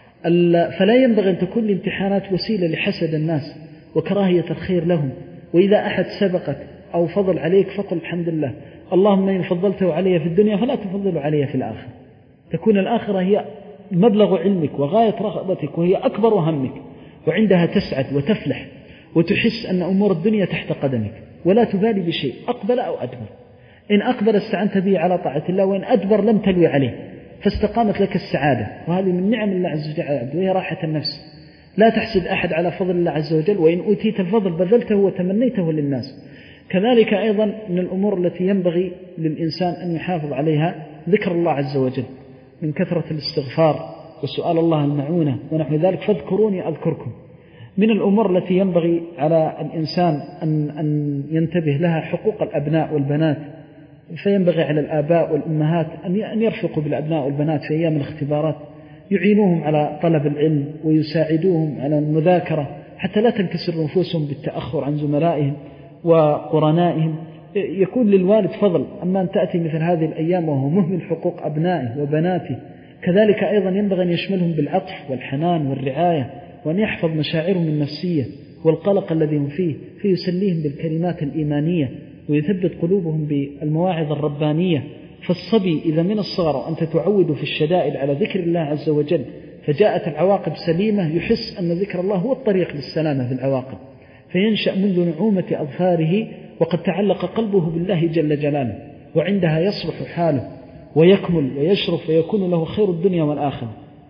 فلا ينبغي أن تكون الامتحانات وسيلة لحسد الناس وكراهية الخير لهم. وإذا أحد سبقك أو فضل عليك فقل الحمد لله، اللهم إن فضلته علي في الدنيا فلا تفضله علي في الآخرة. تكون الآخرة هي مبلغ علمك وغاية رغبتك وهي أكبر همك، وعندها تسعد وتفلح وتحس أن أمور الدنيا تحت قدمك ولا تبالي بشيء أقبل أو أدبر. إن أقبل استعنت به على طاعة الله، وإن أدبر لم تلوي عليه، فاستقامت لك السعادة. وهذه من نعم الله عز وجل على العبد وهي راحة النفس. لا تحسد أحد على فضل الله عز وجل، وإن أوتيت الفضل بذلته وتمنيته للناس. كذلك أيضا من الأمور التي ينبغي للإنسان أن يحافظ عليها ذكر الله عز وجل من كثرة الاستغفار وسؤال الله المعونة ونحو ذلك، فاذكروني أذكركم. من الأمور التي ينبغي على الإنسان أن, أن ينتبه لها حقوق الأبناء والبنات. فينبغي على الآباء والأمهات أن يرفقوا بالأبناء والبنات في أيام الاختبارات، يعينوهم على طلب العلم ويساعدوهم على المذاكرة حتى لا تنكسر نفوسهم بالتأخر عن زملائهم وقرنائهم. يكون للوالد فضل أما أن تأتي مثل هذه الأيام وهو مهمل حقوق أبنائه وبناته. كذلك أيضا ينبغي أن يشملهم بالعطف والحنان والرعاية، وأن يحفظ مشاعرهم النفسية والقلق الذي هم فيه، فيسليهم بالكلمات الإيمانية ويثبت قلوبهم بالمواعظ الربانية. فالصبي إذا من الصغر وأنت تعود في الشدائد على ذكر الله عز وجل فجاءت العواقب سليمة، يحس أن ذكر الله هو الطريق للسلامة في العواقب، فينشأ منذ نعومة أظفاره وقد تعلق قلبه بالله جل جلاله، وعندها يصلح حاله ويكمل ويشرف ويكون له خير الدنيا والآخرة.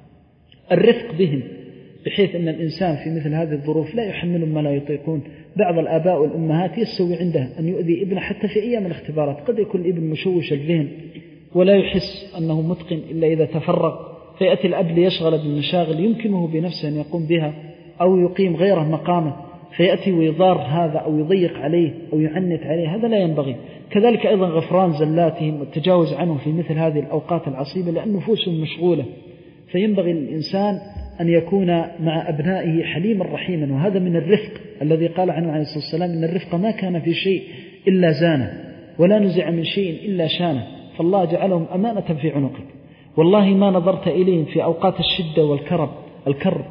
الرفق بهم بحيث أن الإنسان في مثل هذه الظروف لا يحملهم ما لا يطيقون. بعض الآباء والأمهات يستوي عنده أن يؤذي ابنه حتى في أيام الاختبارات. قد يكون الابن مشوش الذهن ولا يحس أنه متقن إلا إذا تفرغ، فيأتي الأب ليشغل بالمشاغل يمكنه بنفسه أن يقوم بها أو يقيم غيره مقامه، فيأتي ويضار هذا أو يضيق عليه أو يعنت عليه، هذا لا ينبغي. كذلك أيضا غفران زلاتهم والتجاوز عنهم في مثل هذه الأوقات العصيبة لأن نفوسهم مشغولة. فينبغي للإنسان أن يكون مع أبنائه حليما رحيما، وهذا من الرفق الذي قال عنه عليه الصلاة والسلام إن الرفق ما كان في شيء إلا زانه ولا نزع من شيء إلا شانه، فالله جعلهم أمانة في عنقك. والله ما نظرت إليهم في أوقات الشدة والكرب الكرب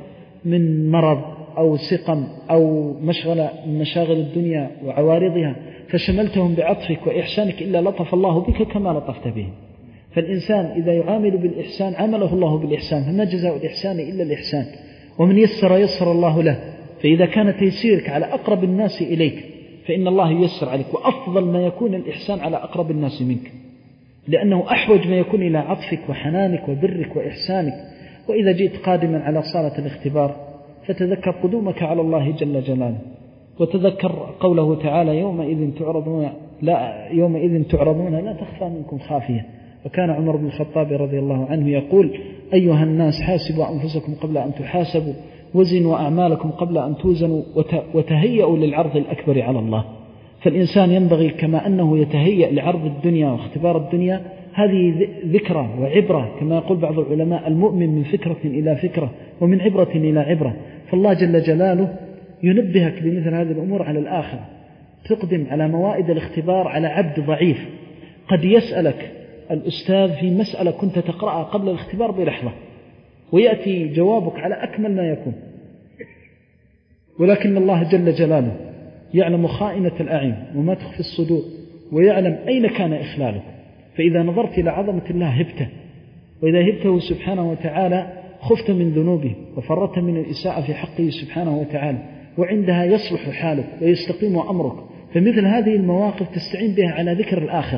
من مرض أو سقم أو مشغلة من مشاغل الدنيا وعوارضها فشملتهم بعطفك وإحسانك إلا لطف الله بك كما لطفت بهم. فالإنسان إذا يعامل بالإحسان عامله الله بالإحسان، فما جزاء الإحسان إلا الإحسان، ومن يسر يسر الله له. فإذا كان تيسيرك على أقرب الناس إليك فإن الله ييسر عليك، وأفضل ما يكون الإحسان على أقرب الناس منك، لأنه أحوج ما يكون إلى عطفك وحنانك وبرك وإحسانك. وإذا جئت قادما على صالة الاختبار فتذكر قدومك على الله جل جلاله، وتذكر قوله تعالى يومئذ تعرضون لا, يومئذ تعرضون لا تخفى منكم خافية. وكان عمر بن الخطاب رضي الله عنه يقول أيها الناس حاسبوا أنفسكم قبل أن تحاسبوا، وزنوا أعمالكم قبل أن توزنوا، وتهيئوا للعرض الأكبر على الله. فالإنسان ينبغي كما أنه يتهيأ لعرض الدنيا واختبار الدنيا، هذه ذكرى وعبرة، كما يقول بعض العلماء المؤمن من فكرة إلى فكرة ومن عبرة إلى عبرة. فالله جل جلاله ينبهك بمثل هذه الأمور على الآخرة، تقدم على موائد الاختبار على عبد ضعيف. قد يسألك الأستاذ في مسألة كنت تقرأها قبل الاختبار بلحظة ويأتي جوابك على أكمل ما يكون، ولكن الله جل جلاله يعلم خائنة الأعين وما تخفي الصدور، ويعلم أين كان إخلالك. فإذا نظرت إلى عظمة الله هبته، وإذا هبته سبحانه وتعالى خفت من ذنوبه وفرت من الإساءة في حقه سبحانه وتعالى، وعندها يصلح حالك ويستقيم أمرك. فمثل هذه المواقف تستعين بها على ذكر الآخر.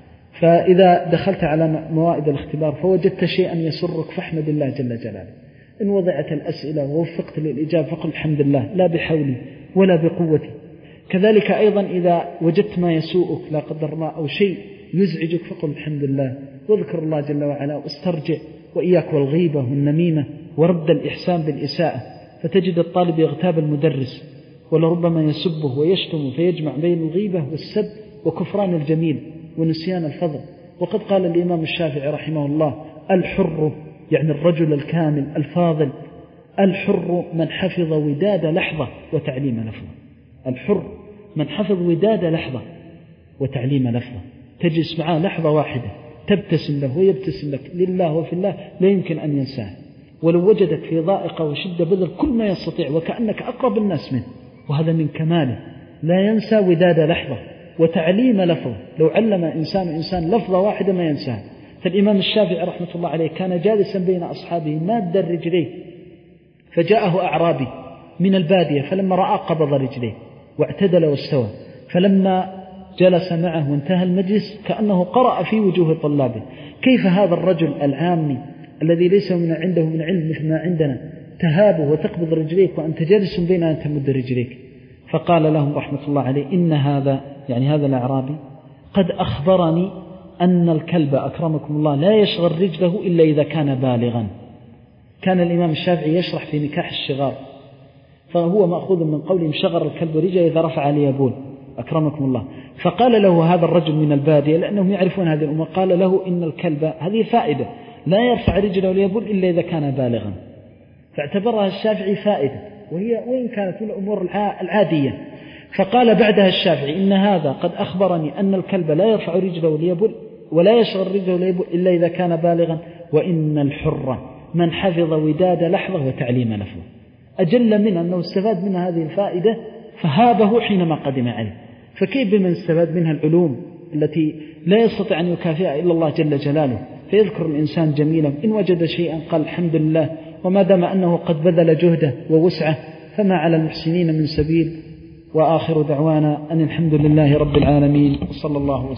فإذا دخلت على موائد الاختبار فوجدت شيئا يسرك فاحمد الله جل جلاله. إن وضعت الأسئلة ووفقت للإجابة فقل الحمد لله، لا بحولي ولا بقوتي. كذلك أيضا إذا وجدت ما يسوءك لا قدر الله أو شيء يزعجك فقل الحمد لله، واذكر الله جل وعلا، واسترجع، وإياك والغيبة والنميمة ورد الإحسان بالإساءة. فتجد الطالب يغتاب المدرس ولربما يسبه ويشتم، فيجمع بين الغيبة والسب وكفران الجميل ونسيان الفضل. وقد قال الإمام الشافعي رحمه الله الحر، يعني الرجل الكامل الفاضل، الحر من حفظ وداد لحظة وتعليم لفظة. الحر من حفظ وداد لحظة وتعليم لفظة، تجلس معه لحظة واحدة تبتسم له ويبتسم لك لله وفي الله، لا يمكن أن ينساه. ولو وجدك في ضائقة وشدة بذل كل ما يستطيع وكأنك أقرب الناس منه، وهذا من كماله. لا ينسى وداد لحظة وتعليم لفظة. لو علم إنسان إنسان لفظة واحدة ما ينساها. فالإمام الشافعي رحمة الله عليه كان جالسا بين أصحابه ماد رجليه، فجاءه أعرابي من البادية فلما رأى قبض رجليه واعتدل واستوى، فلما جلس معه وانتهى المجلس كأنه قرأ في وجوه طلابه كيف هذا الرجل العامي الذي ليس من عنده من علم مثل ما عندنا تهابه وتقبض رجليك وأنت جالس بين أن تمد رجليك. فقال لهم رحمة الله عليه إن هذا، يعني هذا الأعرابي، قد أخبرني أن الكلب أكرمكم الله لا يشغل رجله إلا إذا كان بالغا. كان الإمام الشافعي يشرح في نكاح الشغار، فهو مأخوذ من قوله شغر الكلب رجله إذا رفع ليبول أكرمكم الله. فقال له هذا الرجل من البادية لأنهم يعرفون هذه الأمور، قال له إن الكلب، هذه فائدة، لا يرفع رجله ليبول إلا إذا كان بالغا. فاعتبرها الشافعي فائدة، وهي وإن كانت من الأمور العادية. فقال بعدها الشافعي إن هذا قد أخبرني أن الكلب لا يرفع رجله ليبول ولا يشغل رجله ليبول إلا إذا كان بالغا، وإن الحر من حفظ وداد لحظة وتعليم لفظة. أجل من أنه استفاد من هذه الفائدة فهابه حينما قدم عليه. فكيف بمن استفاد منها العلوم التي لا يستطيع أن يكافئها إلا الله جل جلاله؟ فيذكر الإنسان جميلا، إن وجد شيئا قال الحمد لله، وما دام أنه قد بذل جهده ووسعه فما على المحسنين من سبيل. وآخر دعوانا أن الحمد لله رب العالمين، صلى الله وسلم.